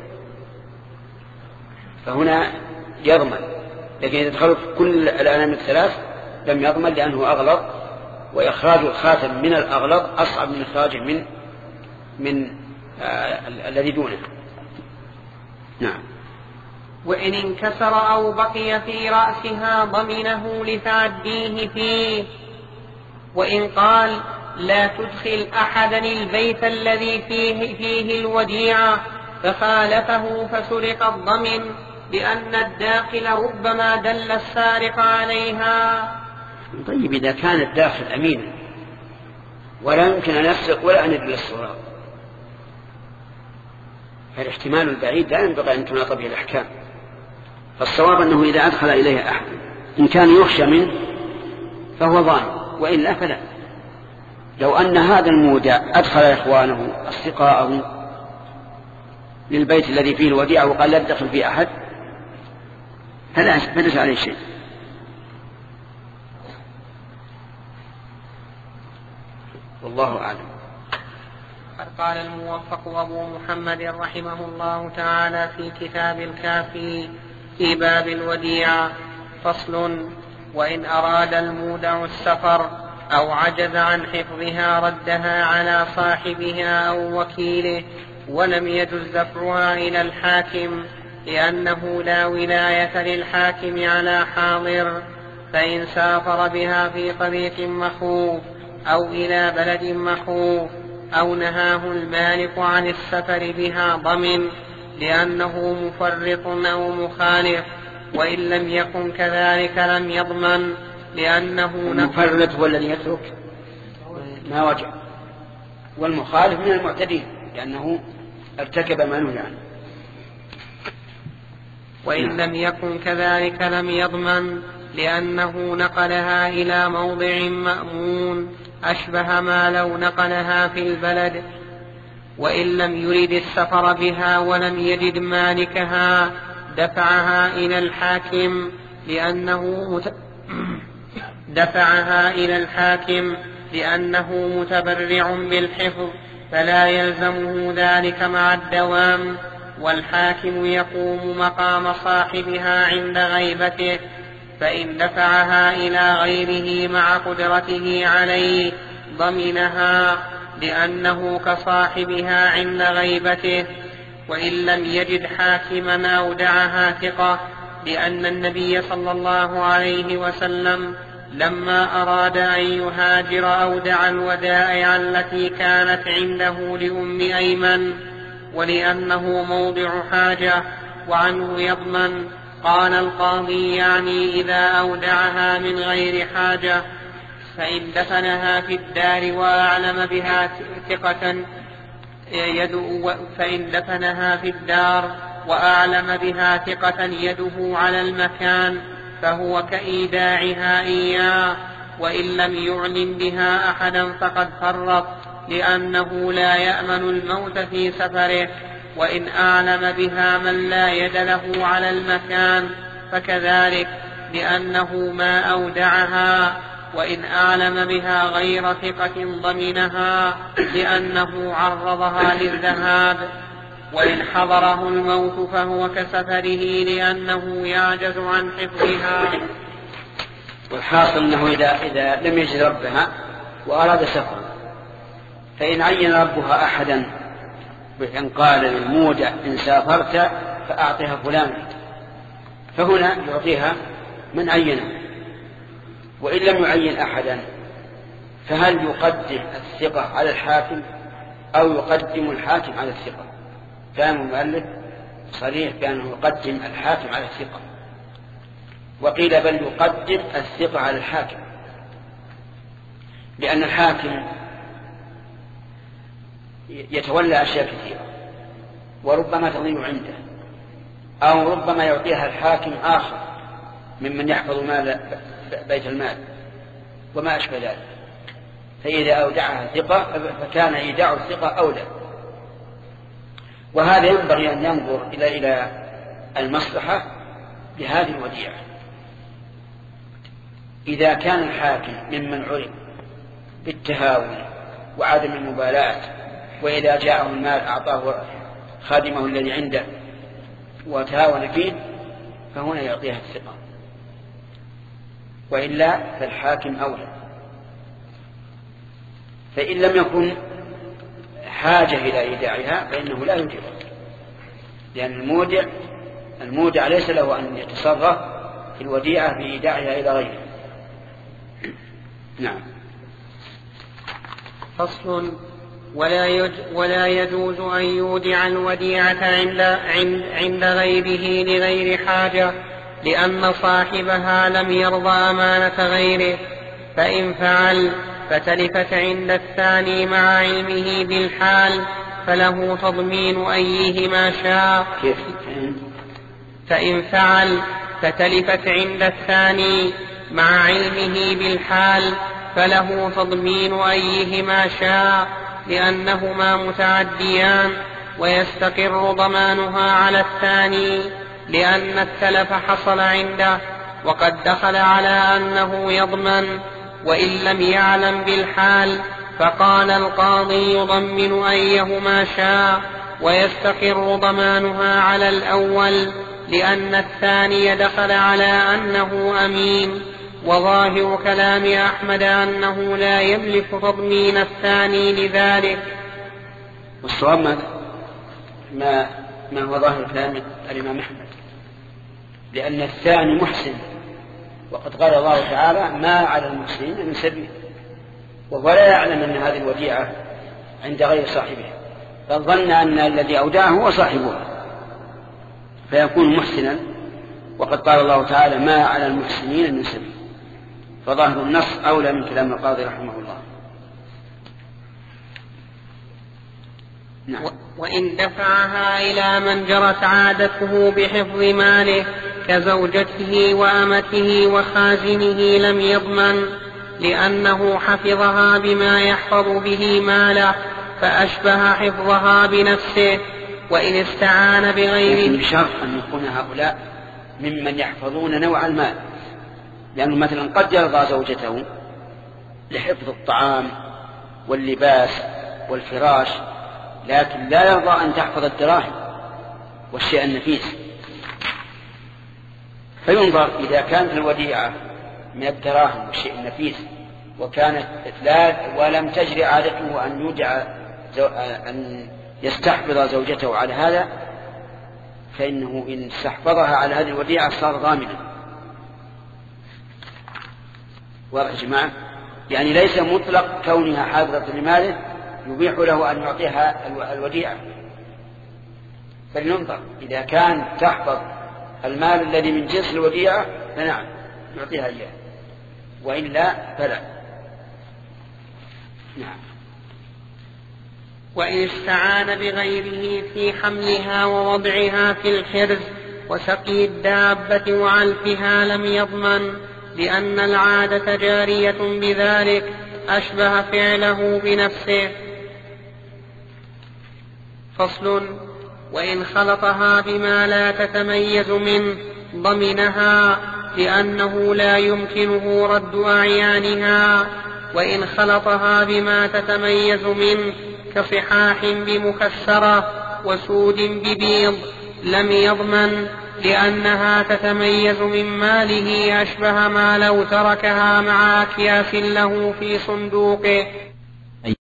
فهنا يضمن. لكن إذا دخلوا في كل الأنامل الثلاث لم يضمن، لأنه أغلظ، وإخراج الخاتم من الأغلظ أصعب من إخراجه من من آه الذي دونه. نعم. وإن انكسر أو بقي في رأسها ضمنه لتعديه فيه. وإن قال لا تدخل أحدا البيت الذي فيه, فيه الوديعة، فخالفه فسرق الضمن، لأن الداخل ربما دل السارق عليها. طيب إذا كان الداخل أمينا ولا يمكن أن يسرق ولا أن يدل السراق، فالاحتمال البعيد لا ينبغي أن تناط به الأحكام. فالصواب أنه إذا أدخل إليه أحد إن كان يخشى منه فهو ظالم، وإلا فلا. لو أن هذا المودع أدخل إخوانه أصدقاءه للبيت الذي فيه الوديعة وقال لا تدخل فيه أحد فلا ليس عليه شيء. والله أعلم. قال الموفق أبو محمد رحمه الله تعالى في كتاب الكافي في باب الوديعة: فصل: وإن أراد المودع السفر أو عجز عن حفظها ردها على صاحبها أو وكيله، ولم يجز دفعها إلى الحاكم، لأنه لا ولاية للحاكم على حاضر. فإن سافر بها في طريق مخوف أو إلى بلد مخوف أو نهاه المالك عن السفر بها ضمن، لأنه مفرط أو مخالف، وإن لم يكن كذلك لم يضمن، لأنه المفرط هو الذي يترك ما وجب، والمخالف من المعتدين لأنه ارتكب ما نهي عنه. وإن لم يكن كذلك لم يضمن، لأنه نقلها إلى موضع مأمون أشبه ما لو نقلها في البلد. وإن لم يرد السفر بها ولم يجد مالكها دفعها إلى الحاكم، لأنه مت... دفعها إلى الحاكم لأنه متبرع بالحفظ، فلا يلزمه ذلك مع الدوام، والحاكم يقوم مقام صاحبها عند غيبته. فإن دفعها إلى غيره مع قدرته عليه ضمنها، لأنه كصاحبها عند غيبته. وإن لم يجد حاكما أودعها ثقة، لأن النبي صلى الله عليه وسلم لما أراد أن يهاجر أودع الودائع التي كانت عنده لأم أيمن، ولأنه موضع حاجة وعنه يضمن. قال القاضي: يعني إذا أودعها من غير حاجة، فإن دفنها في الدار وأعلم بها ثقة يده فإن دفنها في الدار وأعلم بها ثقة يده على المكان فهو كإيداعها إياه. وإن لم يعلم بها أحدا فقد فرط، لأنه لا يأمن الموت في سفره. وإن أعلم بها من لا يد له على المكان فكذلك، لأنه ما أودعها. وإن أعلم بها غير ثقة ضمنها، لأنه عرضها للذهاب. وإن حضره الموت فهو كسفره، لأنه يعجز عن حفظها. والحاصل أنه إذا, إذا لم يجد ربها وأراد سفرا، فإن عين ربها أحدا بأن قال للمودع: إن سافرت فأعطيها فلان، فهنا يعطيها من عينه. وإن لم يعين أحدا فهل يقدم الثقة على الحاكم أو يقدم الحاكم على الثقة؟ كان المؤلف صريح بأنه يقدم الحاكم على الثقة، وقيل بل يقدم الثقة على الحاكم، لأن الحاكم يتولى أشياء كثيرة وربما تضيع عنده، أو ربما يعطيها الحاكم آخر ممن يحفظ مال بيت المال وما أشبه ذلك. فإذا أودعها ثقة فكان إيداع الثقة أولى. وهذا ينبغي أن ينظر إلى إلى المصلحة بهذه الوديعة. إذا كان الحاكم ممن عرف بالتهاون وعدم المبالاة، وإذا جاءه المال أعطاه خادمه الذي عنده وتهاون فيه، فهنا يعطيها الثقة، وإلا فالحاكم أولى. فإن لم يكن حاجة إلى إيداعها فإنه لا يجب، لأن المودع المودع ليس له أن يتصرف في الوديعة بإيداعها إلى غيره. نعم. فصل. ولا, يج ولا يجوز أن يودع الوديعة عند, عند, عند غيره لغير حاجة، لأن صاحبها لم يرضى أمانة غيره، فإن فعل فتلفت عند الثاني مع علمه بالحال فله تضمين أيهما شاء. فإن فعل فتلفت عند الثاني مع علمه بالحال فله تضمين أيهما شاء، لأنهما متعديان، ويستقر ضمانها على الثاني لأن التلف حصل عنده وقد دخل على أنه يضمن، وإن لم يعلم بالحال فقال القاضي يضمن أيهما شاء، ويستقر ضمانها على الأول لأن الثاني دخل على أنه أمين. وظاهر كلام أحمد أنه لا يملك تضمين الثاني لذلك. والصواب ما, ما هو ظاهر كلام الإمام أحمد، لأن الثاني محسن، وقد قال الله تعالى ما على المحسنين من سبيل، وهو لا يعلم أن هذه الوديعة عند غير صاحبها، بل ظن أن الذي أودعه هو صاحبها فيكون محسنا، وقد قال الله تعالى ما على المحسنين من سبيل، فظاهر النص أولى من كلام القاضي رحمه الله. نعم. وإن دفعها إلى من جرت عادته بحفظ ماله كزوجته وأمته وخازنه لم يضمن، لأنه حفظها بما يحفظ به ماله فأشبه حفظها بنفسه. وإن استعان بغيره، بشرط أن يكون هؤلاء ممن يحفظون نوع المال، لأنه مثلا قد يرضى زوجته لحفظ الطعام واللباس والفراش، لكن لا يرضى أن تحفظ الدراهم والشيء النفيس، فينظر إذا كانت الوديعة من الدراهم والشيء النفيس وكانت لا ولم تجري عادته أن يودع أن يستحفظ زوجته على هذا، فإنه إن استحفظها على هذه الوديعة صار ضامنا. واضح يا جماعة؟ يعني ليس مطلق كونها حافظة لماله يبيح له أن يعطيها الوديعة، فلننظر إذا كان تحفظ المال الذي من جنس الوديعة فنعم يعطيها إياه، وإلا فلا. نعم. وإن استعان بغيره في حملها ووضعها في الحرز وسقي الدابة وعلفها لم يضمن، لأن العادة جارية بذلك أشبه فعله بنفسه. فصل. وإن خلطها بما لا تتميز منه ضمنها، لأنه لا يمكنه رد أعيانها. وإن خلطها بما تتميز منه كصحاح بمكسرة وسود ببيض لم يضمن، لأنها تتميز من ماله أشبه ما لو تركها مع أكياس له في صندوقه.